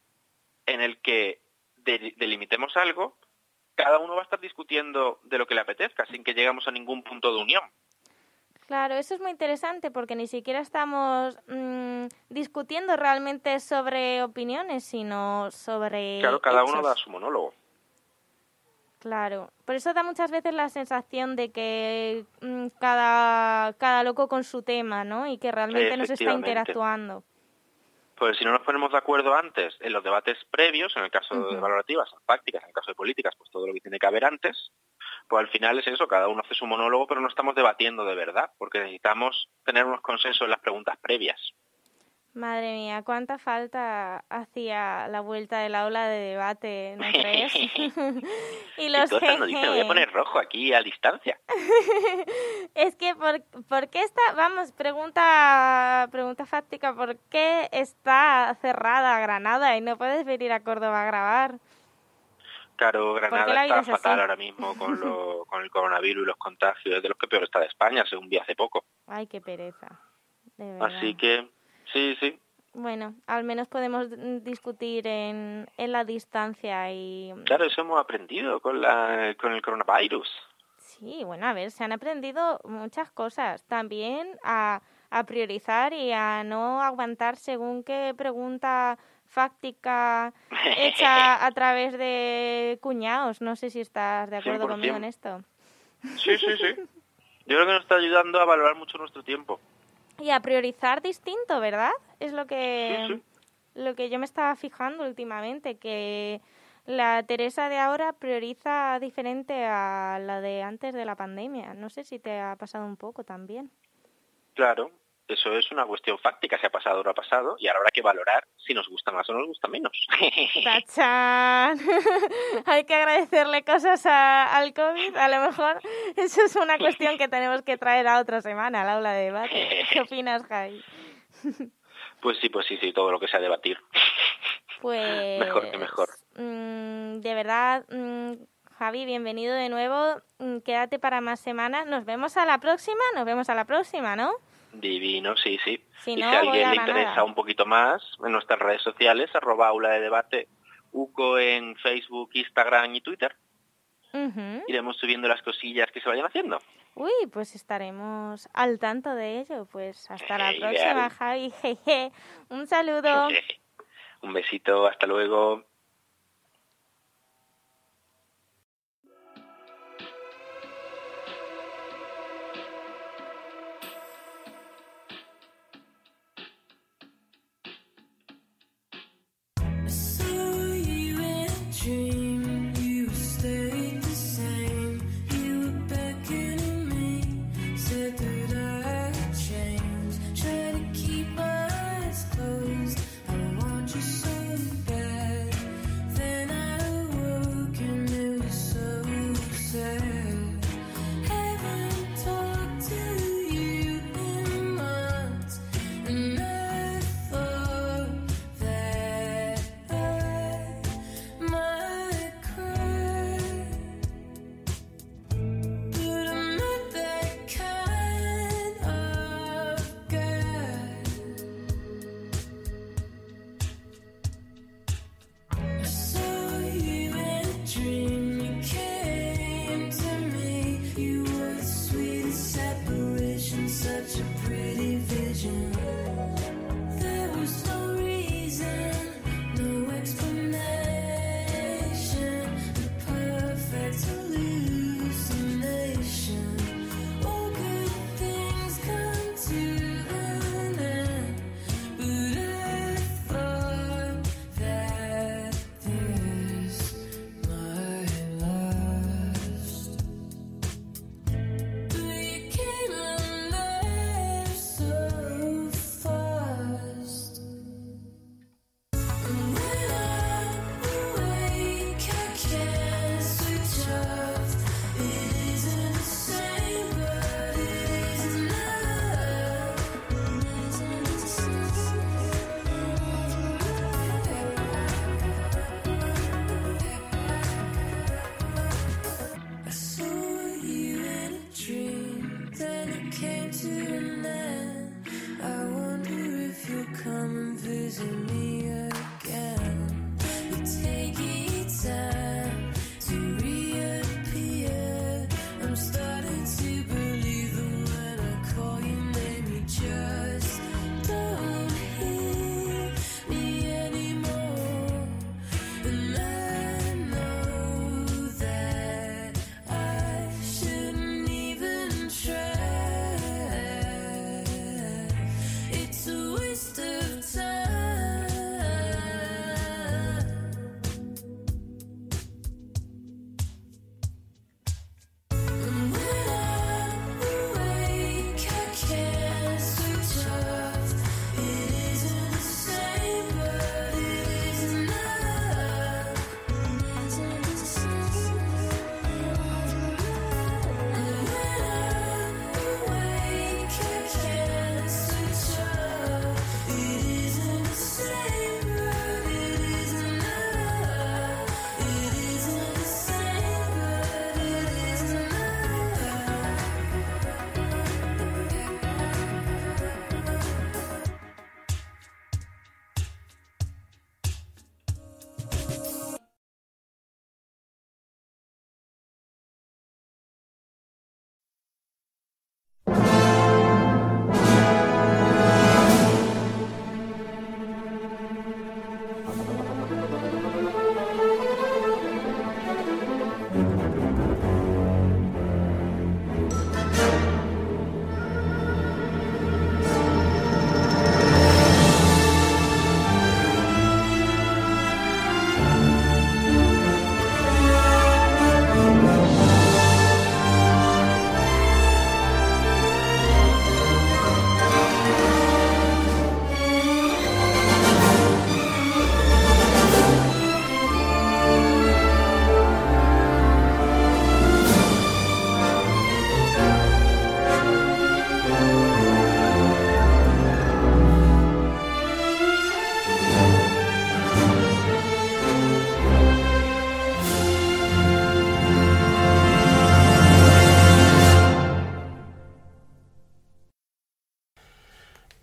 en el que de- delimitemos algo, cada uno va a estar discutiendo de lo que le apetezca, sin que lleguemos a ningún punto de unión. Claro, eso es muy interesante porque ni siquiera estamos mm, discutiendo realmente sobre opiniones, sino sobre Claro, cada uno hechos. da su monólogo. Claro, por eso da muchas veces la sensación de que mm, cada, cada loco con su tema, ¿no? Y que realmente no se está Efectivamente. interactuando. Pues si no nos ponemos de acuerdo antes en los debates previos, en el caso de Ujú. valorativas, en prácticas, en el caso de políticas, pues todo lo que tiene que haber antes, pues al final es eso, cada uno hace su monólogo, pero no estamos debatiendo de verdad, porque necesitamos tener unos consensos en las preguntas previas. Madre mía, cuánta falta hacía la vuelta de la ola de debate, ¿no crees? y los Entonces nos dice, me voy a jeje. poner rojo aquí a distancia. Es que, ¿por, por qué está, vamos, pregunta, pregunta fáctica, ¿por qué está cerrada Granada y no puedes venir a Córdoba a grabar? Claro, qué la Granada vida está es así? fatal ahora mismo con, lo, con el coronavirus y los contagios, es de los que peor está de España, según vi hace poco. Ay, qué pereza, de verdad. Así que, sí, sí, Bueno, al menos podemos mm, discutir en, en la distancia y... claro, eso hemos aprendido con, la, con el coronavirus. Sí, bueno, a ver, se han aprendido muchas cosas. También a, a priorizar y a no aguantar según qué pregunta fáctica hecha a través de cuñados. No sé si estás de acuerdo cien por conmigo ciento. en esto. Sí, sí, sí. Yo creo que nos está ayudando a valorar mucho nuestro tiempo. Y a priorizar distinto, ¿verdad? Es lo que, Sí, sí. lo que yo me estaba fijando últimamente, que la Teresa de ahora prioriza diferente a la de antes de la pandemia. No sé si te ha pasado un poco también. Claro, eso es una cuestión fáctica, se ha pasado o no ha pasado, y ahora habrá que valorar si nos gusta más o nos gusta menos. ¡Tachán! Hay que agradecerle cosas a- al COVID. A lo mejor eso es una cuestión que tenemos que traer a otra semana, al aula de debate. ¿Qué opinas, Javi? Pues sí, pues sí, sí, todo lo que sea debatir. Pues... Mejor que mejor. mm, de verdad, mm, Javi, bienvenido de nuevo. Mm, Quédate para más semanas. Nos vemos a la próxima, nos vemos a la próxima, ¿no? Divino, sí, sí. Si y no, si a voy alguien a le Granada. interesa un poquito más, en nuestras redes sociales, arroba aula de debate, UCO en Facebook, Instagram y Twitter, Ujú. iremos subiendo las cosillas que se vayan haciendo. Uy, pues estaremos al tanto de ello. Pues hasta la Eh, próxima, ideal. Javi. Jeje. Un saludo. Un besito, hasta luego. I saw you in a dream. You stayed the same. You were beckoning me. Said that I'd change. Try to keep my eyes closed. I want you so bad. Then I awoke and it was so sad. Haven't talked to you in months, and I thought that I might cry, but I'm not that kind of guy. I saw you in a dream. You came to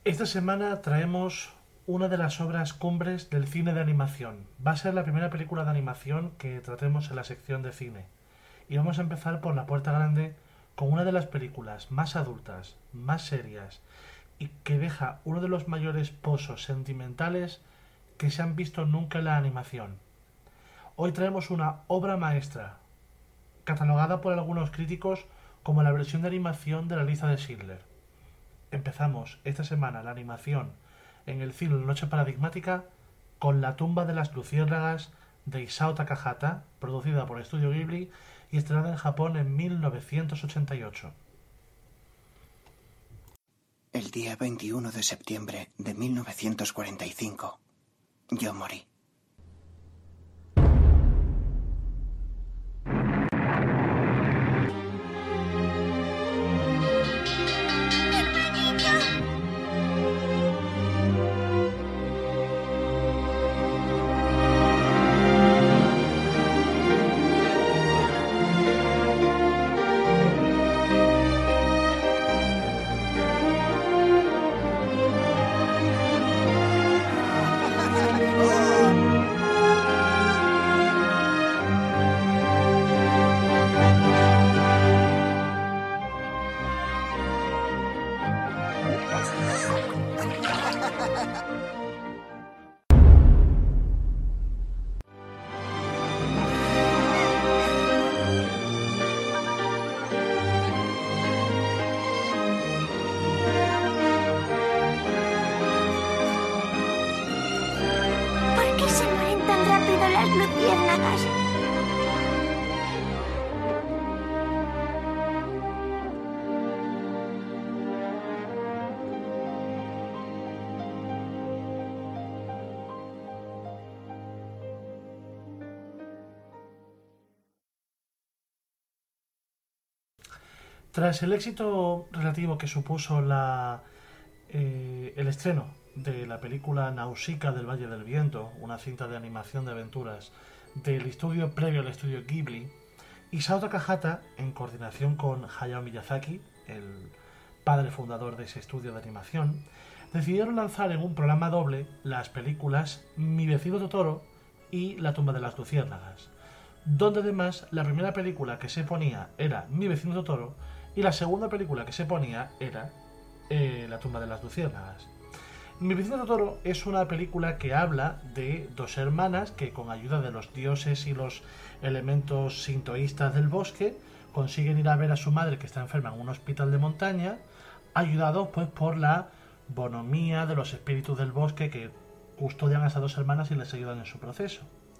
Esta semana traemos una de las obras cumbres del cine de animación. Va a ser la primera película de animación que tratemos en la sección de cine. Y vamos a empezar por La Puerta Grande, con una de las películas más adultas, más serias, y que deja uno de los mayores pozos sentimentales que se han visto nunca en la animación. Hoy traemos una obra maestra, catalogada por algunos críticos como la versión de animación de La Lista de Schindler. Empezamos esta semana la animación en el cine La Noche Paradigmática con La tumba de las luciérnagas de Isao Takahata, producida por Estudio Ghibli y estrenada en Japón en mil novecientos ochenta y ocho. El día veintiuno de septiembre de mil novecientos cuarenta y cinco, yo morí. ¿Por qué se mueren tan rápido las luciérnagas? Tras el éxito relativo que supuso la, eh, el estreno de la película Nausicaa del Valle del Viento, una cinta de animación de aventuras del estudio previo al estudio Ghibli, Isao Takahata, en coordinación con Hayao Miyazaki, el padre fundador de ese estudio de animación, decidieron lanzar en un programa doble las películas Mi vecino Totoro y La tumba de las luciérnagas, donde además la primera película que se ponía era Mi vecino Totoro y la segunda película que se ponía era eh, La tumba de las luciérnagas. Mi vecino Totoro es una película que habla de dos hermanas que, con ayuda de los dioses y los elementos sintoístas del bosque, consiguen ir a ver a su madre que está enferma en un hospital de montaña, ayudados pues por la bonomía de los espíritus del bosque que custodian a esas dos hermanas y les ayudan en su proceso.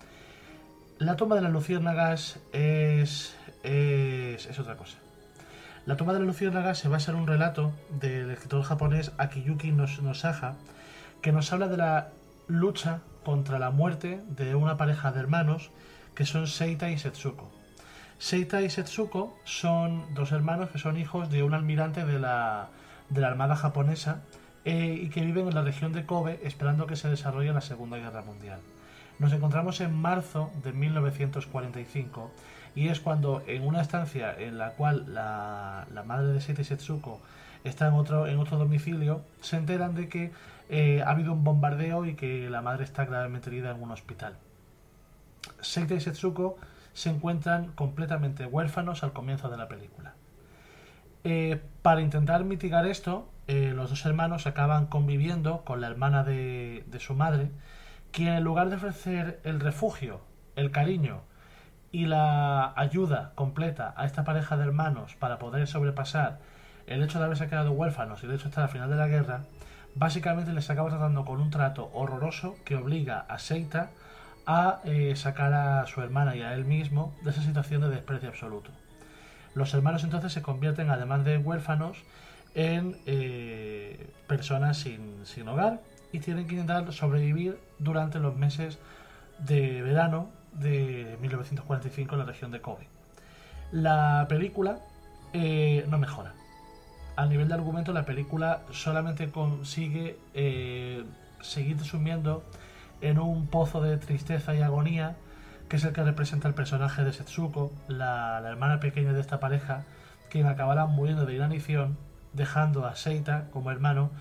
La tumba de las luciérnagas es, es, es otra cosa. La tumba de las luciérnagas se basa en un relato del escritor japonés Akiyuki Nosaha, que nos habla de la lucha contra la muerte de una pareja de hermanos que son Seita y Setsuko. Seita y Setsuko son dos hermanos que son hijos de un almirante de la, de la armada japonesa eh, y que viven en la región de Kobe esperando que se desarrolle la Segunda Guerra Mundial. Nos encontramos en marzo de mil novecientos cuarenta y cinco y es cuando, en una estancia en la cual la, la madre de Seita y Setsuko está en otro, en otro domicilio, se enteran de que eh, ha habido un bombardeo y que la madre está gravemente herida en un hospital. Seita y Setsuko se encuentran completamente huérfanos al comienzo de la película. Eh, para intentar mitigar esto, eh, los dos hermanos acaban conviviendo con la hermana de, de su madre, quien, en lugar de ofrecer el refugio, el cariño y la ayuda completa a esta pareja de hermanos para poder sobrepasar el hecho de haberse quedado huérfanos y de hecho estar al final de la guerra, básicamente les acaba tratando con un trato horroroso que obliga a Seita a eh, sacar a su hermana y a él mismo de esa situación de desprecio absoluto. Los hermanos entonces se convierten, además de huérfanos, en eh, personas sin, sin hogar y tienen que intentar sobrevivir durante los meses de verano de mil novecientos cuarenta y cinco en la región de Kobe. La película eh, no mejora. A nivel de argumento, la película solamente consigue eh, seguir sumiendo en un pozo de tristeza y agonía, que es el que representa el personaje de Setsuko, la, la hermana pequeña de esta pareja, quien acabará muriendo de inanición, dejando a Seita como hermano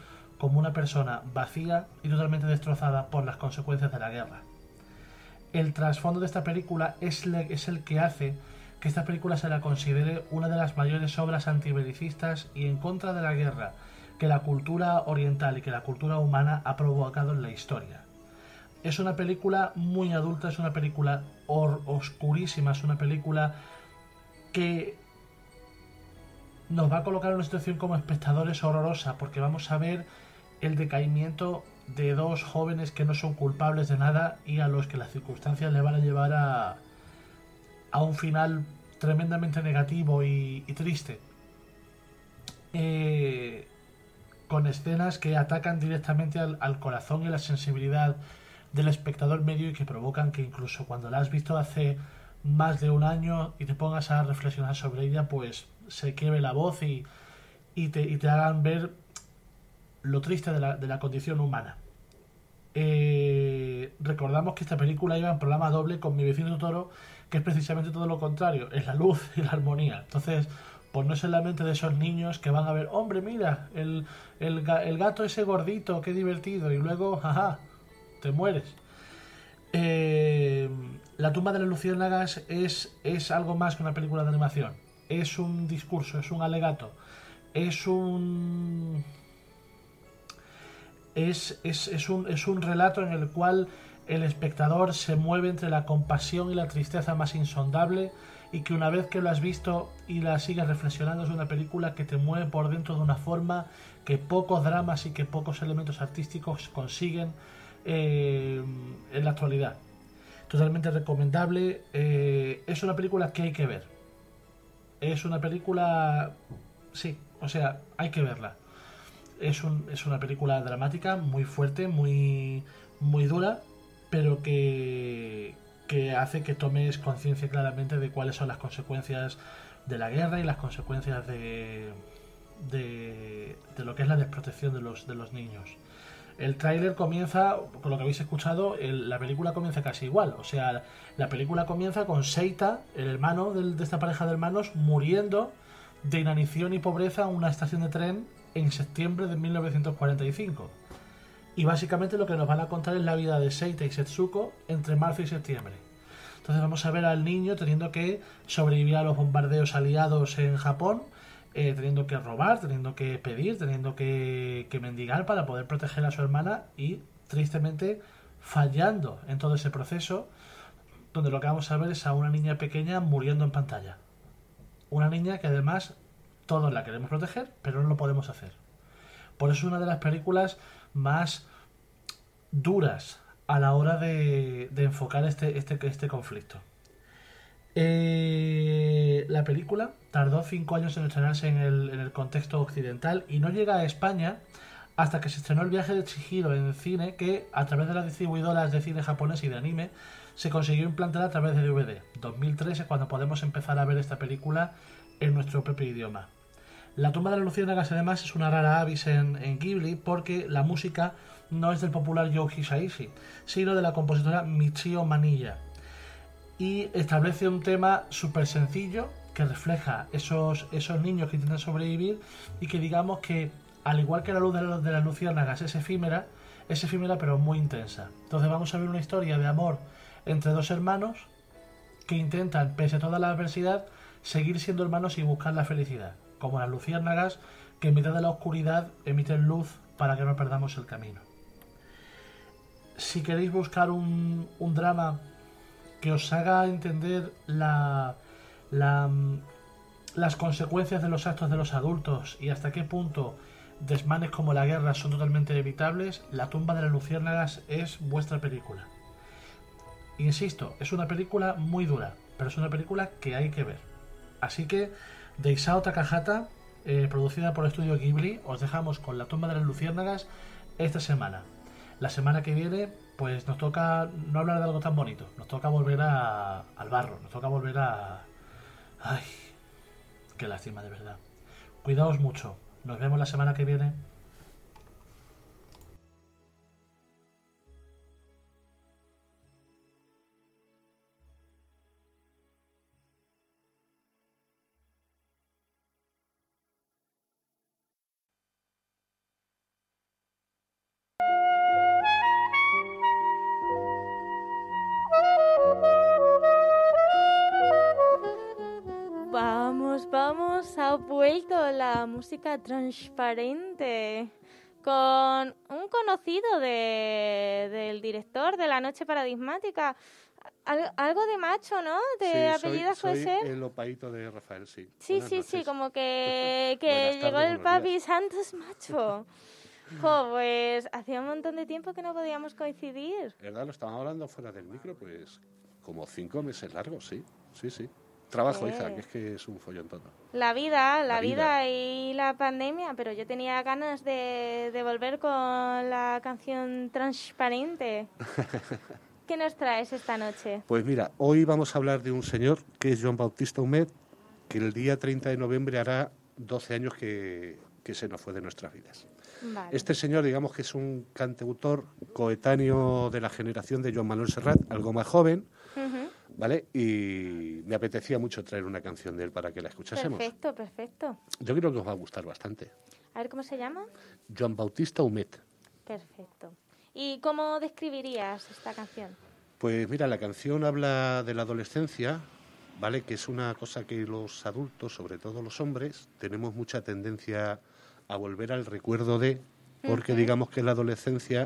como una persona vacía y totalmente destrozada por las consecuencias de la guerra. El trasfondo de esta película es, le, es el que hace que esta película se la considere una de las mayores obras antibelicistas y en contra de la guerra que la cultura oriental y que la cultura humana ha provocado en la historia. Es una película muy adulta, es una película or- oscurísima, es una película que nos va a colocar en una situación como espectadores horrorosa, porque vamos a ver el decaimiento de dos jóvenes que no son culpables de nada y a los que las circunstancias le van a llevar a, a un final tremendamente negativo y, y triste. Eh, con escenas que atacan directamente al, al corazón y a la sensibilidad del espectador medio y que provocan que incluso cuando la has visto hace más de un año y te pongas a reflexionar sobre ella, pues se quiebre la voz y, y, te, y te hagan ver lo triste de la, de la condición humana. Eh, recordamos que esta película iba en programa doble con Mi vecino Totoro, que es precisamente todo lo contrario, es la luz y la armonía. Entonces, pues no es en la mente de esos niños que van a ver, hombre, mira, el, el, el gato ese gordito, qué divertido, y luego, jaja, te mueres. Eh, La tumba de las luciérnagas es, es algo más que una película de animación. Es un discurso, es un alegato, es un... Es, es, es, un, es un relato en el cual el espectador se mueve entre la compasión y la tristeza más insondable, y que una vez que lo has visto y la sigues reflexionando, es una película que te mueve por dentro de una forma que pocos dramas y que pocos elementos artísticos consiguen eh, en la actualidad. Totalmente recomendable. Eh, es una película que hay que ver. Es una película... Sí, o sea, hay que verla. Es, un, es una película dramática, muy fuerte, muy, muy dura, pero que, que hace que tomes conciencia claramente de cuáles son las consecuencias de la guerra y las consecuencias de, de, de lo que es la desprotección de los, de los niños. El tráiler comienza, con lo que habéis escuchado, el, la película comienza casi igual. O sea, la película comienza con Seita, el hermano del, de esta pareja de hermanos, muriendo de inanición y pobreza en una estación de tren en septiembre de mil novecientos cuarenta y cinco. Y básicamente lo que nos van a contar es la vida de Seita y Setsuko entre marzo y septiembre. Entonces vamos a ver al niño teniendo que sobrevivir a los bombardeos aliados en Japón, eh, teniendo que robar, teniendo que pedir, teniendo que, que mendigar para poder proteger a su hermana y tristemente fallando en todo ese proceso, donde lo que vamos a ver es a una niña pequeña muriendo en pantalla. Una niña que además todos la queremos proteger, pero no lo podemos hacer. Por eso es una de las películas más duras a la hora de, de enfocar este, este, este conflicto. Eh, la película tardó cinco años en estrenarse en el, en el contexto occidental y no llega a España hasta que se estrenó El viaje de Chihiro en cine, que a través de las distribuidoras de cine japonés y de anime se consiguió implantar a través de D V D. dos mil tres es cuando podemos empezar a ver esta película en nuestro propio idioma. La tumba de las luciérnagas además es una rara avis en, en Ghibli, porque la música no es del popular Yoe Hisaishi, sino de la compositora Michio Manilla, y establece un tema súper sencillo que refleja esos, esos niños que intentan sobrevivir y que, digamos que, al igual que la luz de, la, de las luciérnagas es efímera, es efímera pero muy intensa. Entonces vamos a ver una historia de amor entre dos hermanos que intentan, pese a toda la adversidad, seguir siendo hermanos y buscar la felicidad, como las luciérnagas que en mitad de la oscuridad emiten luz para que no perdamos el camino. Si queréis buscar un, un drama que os haga entender la, la, las consecuencias de los actos de los adultos y hasta qué punto desmanes como la guerra son totalmente evitables, La tumba de las luciérnagas es vuestra película. Insisto, es una película muy dura, pero es una película que hay que ver. Así que, de Isao Takahata, eh, producida por Estudio Ghibli, os dejamos con La tumba de las luciérnagas esta semana. La semana que viene, pues nos toca no hablar de algo tan bonito, nos toca volver a, al barro, nos toca volver a... Ay, qué lástima de verdad. Cuidaos mucho, nos vemos la semana que viene. Nos vamos, ha vuelto la música transparente con un conocido de, del director de La Noche Paradigmática. Al, algo de Macho, ¿no? De Sí, apellidos soy, puede soy ser. el opaíto de Rafael, sí. Sí, Buenas sí, noches. sí, como que, que Buenas llegó tardes, el buenos papi días. Santos Macho. Jo, pues hacía un montón de tiempo que no podíamos coincidir. ¿Verdad? Lo estaban hablando fuera del micro, pues como cinco meses largos, sí. Sí, sí. Trabajo, Sí. hija, que es que es un follón todo. La vida, la, La vida. vida. y la pandemia, pero yo tenía ganas de, de volver con la canción Transparente. ¿Qué nos traes esta noche? Pues mira, hoy vamos a hablar de un señor que es Joan Bautista Humet, que el día treinta de noviembre hará doce años que, que se nos fue de nuestras vidas. Vale. Este señor, digamos que es un cantautor coetáneo de la generación de Joan Manuel Serrat, algo más joven, Ujú. ¿vale? Y me apetecía mucho traer una canción de él para que la escuchásemos. Perfecto, perfecto. Yo creo que os va a gustar bastante. A ver, ¿cómo se llama? Joan Bautista Humet. Perfecto. ¿Y cómo describirías esta canción? Pues mira, la canción habla de la adolescencia, ¿vale? Que es una cosa que los adultos, sobre todo los hombres, tenemos mucha tendencia a volver al recuerdo de, porque Ujú. digamos que en la adolescencia,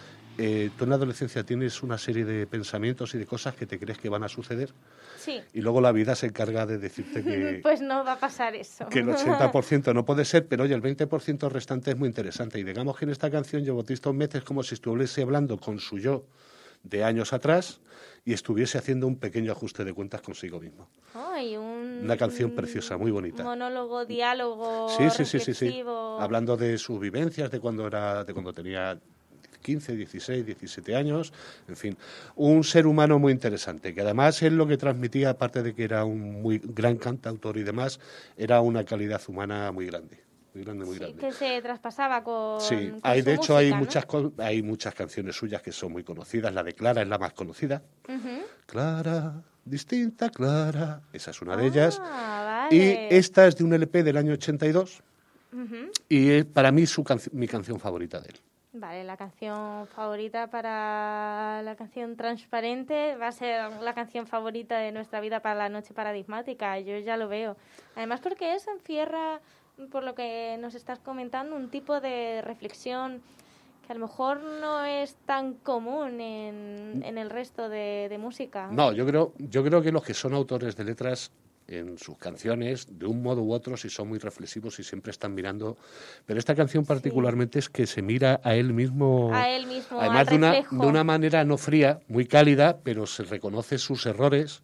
eh, tú en la adolescencia tienes una serie de pensamientos y de cosas que te crees que van a suceder Sí. y luego la vida se encarga de decirte que, Pues no va a pasar eso. que el ochenta por ciento no puede ser, pero oye, el veinte por ciento restante es muy interesante. Y digamos que en esta canción Joan Bautista Humet es como si estuviese hablando con su yo de años atrás y estuviese haciendo un pequeño ajuste de cuentas consigo mismo. Ay, un Una canción preciosa, muy bonita. monólogo, diálogo, Sí, sí, sí, sí, sí. reflexivo. Hablando de sus vivencias, de cuando era, de cuando tenía quince, dieciséis, diecisiete años, en fin, un ser humano muy interesante, que además él lo que transmitía, aparte de que era un muy gran cantautor y demás, era una calidad humana muy grande, muy grande, muy grande. Que se traspasaba con, Sí, con hay, su de hecho música, hay ¿no? muchas co- hay muchas canciones suyas que son muy conocidas. La de Clara es la más conocida. Ujú. Clara, distinta Clara, esa es una de ellas. Ah, Y vale. esta es de un L P del año ochenta y dos Ujú. y es para mí su canci- mi canción favorita de él. Vale, la canción favorita para la canción Transparente va a ser la canción favorita de nuestra vida para la noche paradigmática, yo ya lo veo. Además porque eso encierra, por lo que nos estás comentando, un tipo de reflexión que a lo mejor no es tan común en, en el resto de, de música. No, yo creo, yo creo que los que son autores de letras en sus canciones, de un modo u otro, si son muy reflexivos y siempre están mirando. Pero esta canción particularmente es que se mira a él mismo, A él mismo, además al de una, reflejo. de una manera no fría, muy cálida, pero se reconoce sus errores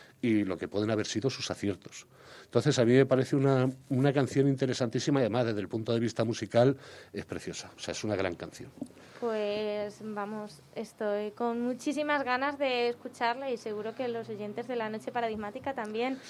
y lo que pueden haber sido sus aciertos. Entonces a mí me parece una, una canción interesantísima y además desde el punto de vista musical es preciosa, o sea, es una gran canción. Pues vamos, estoy con muchísimas ganas de escucharla y seguro que los oyentes de la Noche Paradigmática también.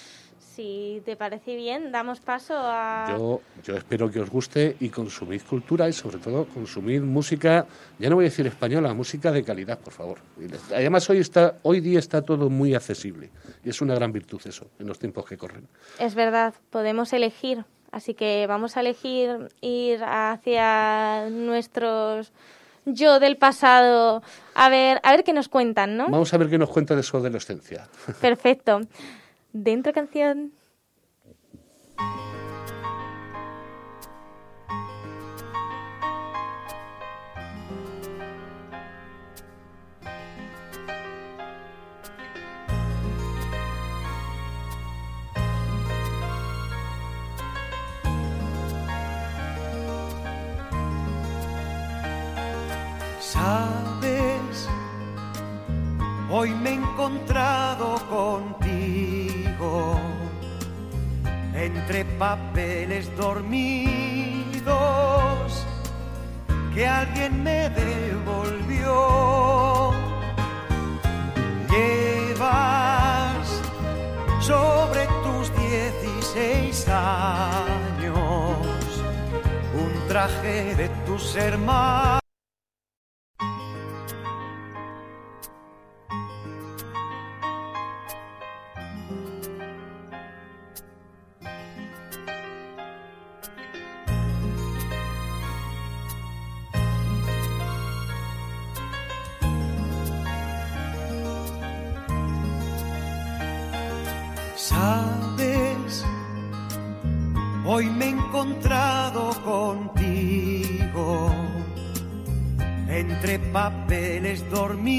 Si te parece bien, damos paso a... Yo, yo espero que os guste y consumid cultura y sobre todo consumid música, ya no voy a decir española, música de calidad, por favor. Y además hoy, está, hoy día está todo muy accesible y es una gran virtud eso, en los tiempos que corren. Es verdad, podemos elegir, así que vamos a elegir ir hacia nuestros yo del pasado, a ver, a ver qué nos cuentan, ¿no? Vamos a ver qué nos cuenta de su adolescencia. Perfecto. Dentro canción. Sabes, hoy me he encontrado contigo entre papeles dormidos que alguien me devolvió. Llevas sobre tus dieciséis años un traje de tus hermanos. Sabes, Hoy me he encontrado contigo entre papeles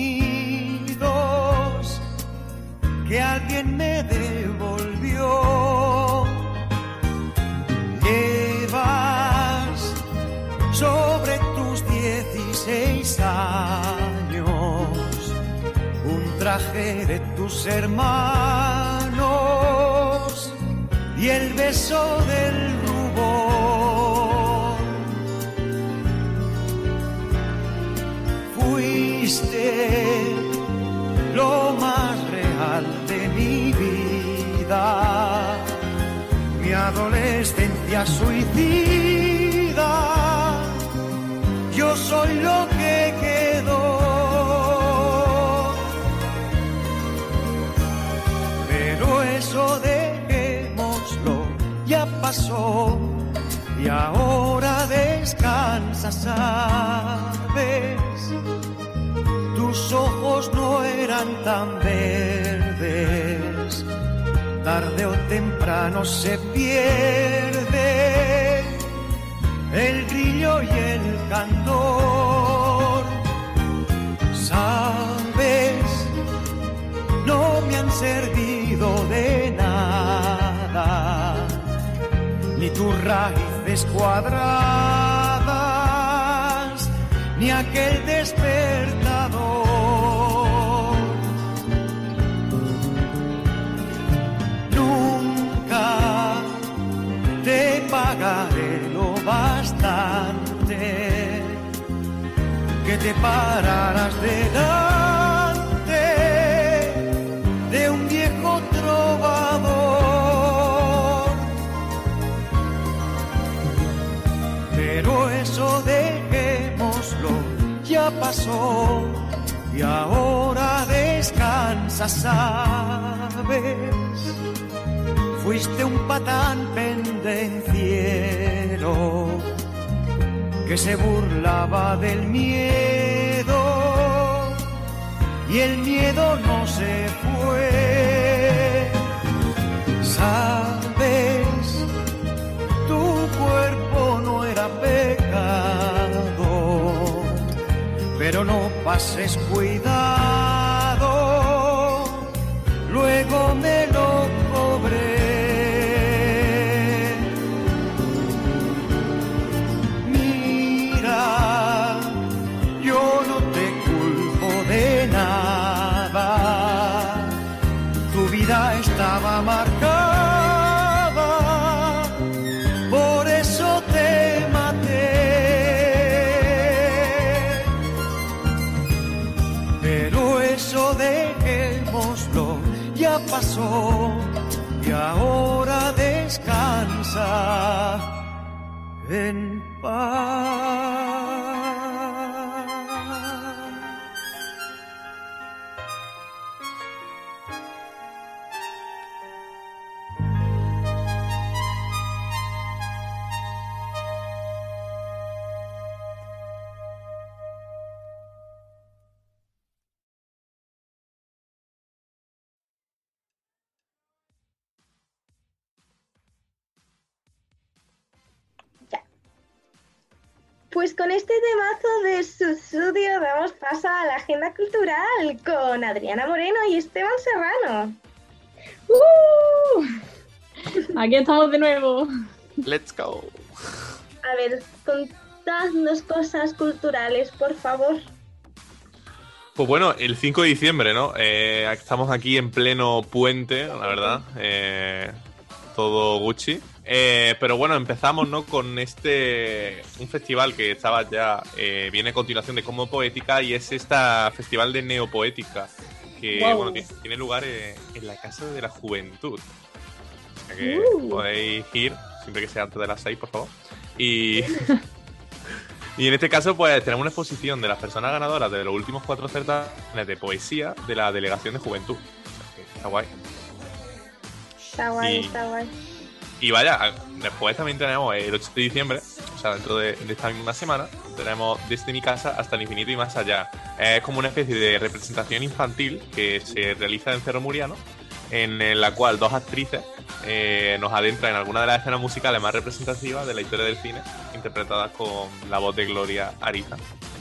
dormidos que alguien me devolvió. Llevas sobre tus dieciséis años un traje de tus hermanos y el beso del rubor. Fuiste lo más real de mi vida, mi adolescencia suicida. Yo soy lo que quedó, pero eso dejémoslo, ya pasó y ahora descansa, sabes. Tus ojos no eran tan verdes, tarde o temprano se pierde el brillo y el candor. Sabes, no me han servido de nada, ni tus raíces cuadradas, ni aquel despertador. Nunca te pagaré lo bastante que te pararás delante de un viejo trovador. Pero eso dejémoslo, ya pasó y ahora descansa, sabes. Fuiste un patán pendenciero que se burlaba del miedo y el miedo no se fue. Sabes, tu cuerpo no era pecado, pero no pases cuidado, luego me lo cobré. Mira, yo no te culpo de nada, tu vida estaba marcada, por eso te maté. Pero eso dejémoslo, ya pasó y ahora descansa en paz. Pues con este temazo de Sussudio damos paso a la agenda cultural con Adriana Moreno y Esteban Serrano. ¡Uh! Aquí estamos de nuevo. Let's go. A ver, contadnos cosas culturales, por favor. Pues bueno, el cinco de diciembre, ¿no? Eh, estamos aquí en pleno puente, la verdad. Eh, todo Gucci. Eh, pero bueno, empezamos, ¿no? Con este... un festival que estaba ya... Eh, viene a continuación de Como Poética y es este festival de neopoética que, wow. bueno, tiene, tiene lugar eh, en la Casa de la Juventud. O sea que uh. podéis ir, siempre que sea antes de las seis, por favor. Y... y en este caso, pues, tenemos una exposición de las personas ganadoras de los últimos cuatro certámenes de poesía de la Delegación de Juventud. O sea que está guay. Está guay, y... está guay. Y vaya, después también tenemos el ocho de diciembre, o sea, dentro de, de esta misma semana, tenemos Desde mi casa hasta el infinito y más allá. Es como una especie de representación infantil que se realiza en Cerro Muriano en la cual dos actrices eh, nos adentran en alguna de las escenas musicales más representativas de la historia del cine, interpretadas con la voz de Gloria Ariza.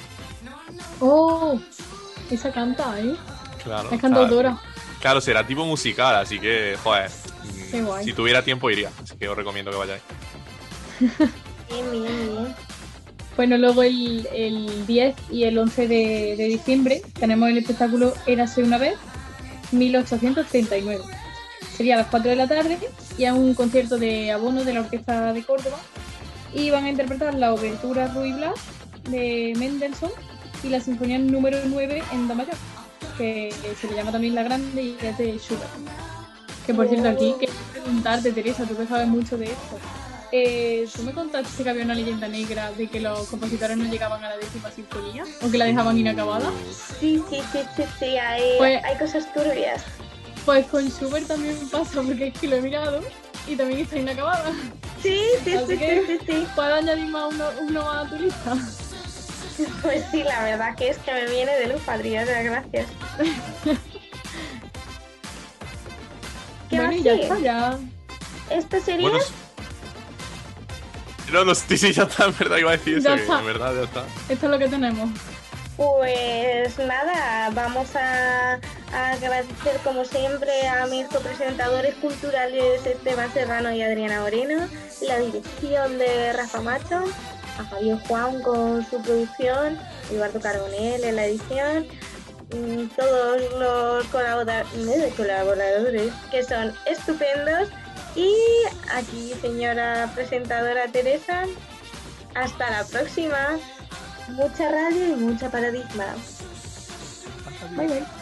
Oh, esa canta, ¿eh? Claro. Es cantautora. Claro, claro, será tipo musical, así que, joder, Qué guay. si tuviera tiempo iría, así que os recomiendo que vayáis. Bien, bien, bien. Bueno, luego el, el diez y el once de, de diciembre tenemos el espectáculo Érase una vez, mil ochocientos treinta y nueve. Sería a las cuatro de la tarde y a un concierto de abono de la Orquesta de Córdoba, y van a interpretar la obertura Ruy Blas de Mendelssohn y la sinfonía número nueve en do mayor, que se le llama también La Grande y es de Schubert. Que por cierto, aquí quiero preguntarte, Teresa, tú que sabes mucho de esto. Eh, ¿Tú me contaste que había una leyenda negra de que los compositores no llegaban a la décima sinfonía? ¿O que la dejaban inacabada? Sí, sí, sí, sí, sí, hay, Pues- hay cosas turbias. Pues con Schubert también pasa, porque es que lo he mirado y también está inacabada. Sí, sí, Así sí, que, sí, sí, sí. ¿puedo añadir más uno, uno más a tu lista? Pues sí, la verdad que es que me viene de luz, Patriota, gracias. ¿Qué Bueno, más y ya sigue? está, ya. Esto sería... Bueno, no, no, sí, sí, ya está, en verdad iba a decir eso, Ya que está. en verdad ya está. Esto es lo que tenemos. Pues nada, vamos a, a agradecer como siempre a mis copresentadores culturales Esteban Serrano y Adriana Moreno, la dirección de Rafa Macho, a Javier Juan con su producción, Eduardo Carbonell en la edición, y todos los colabora- eh, colaboradores que son estupendos, y aquí señora presentadora Teresa, hasta la próxima. Mucha radio y mucha paradigma. Bye bye.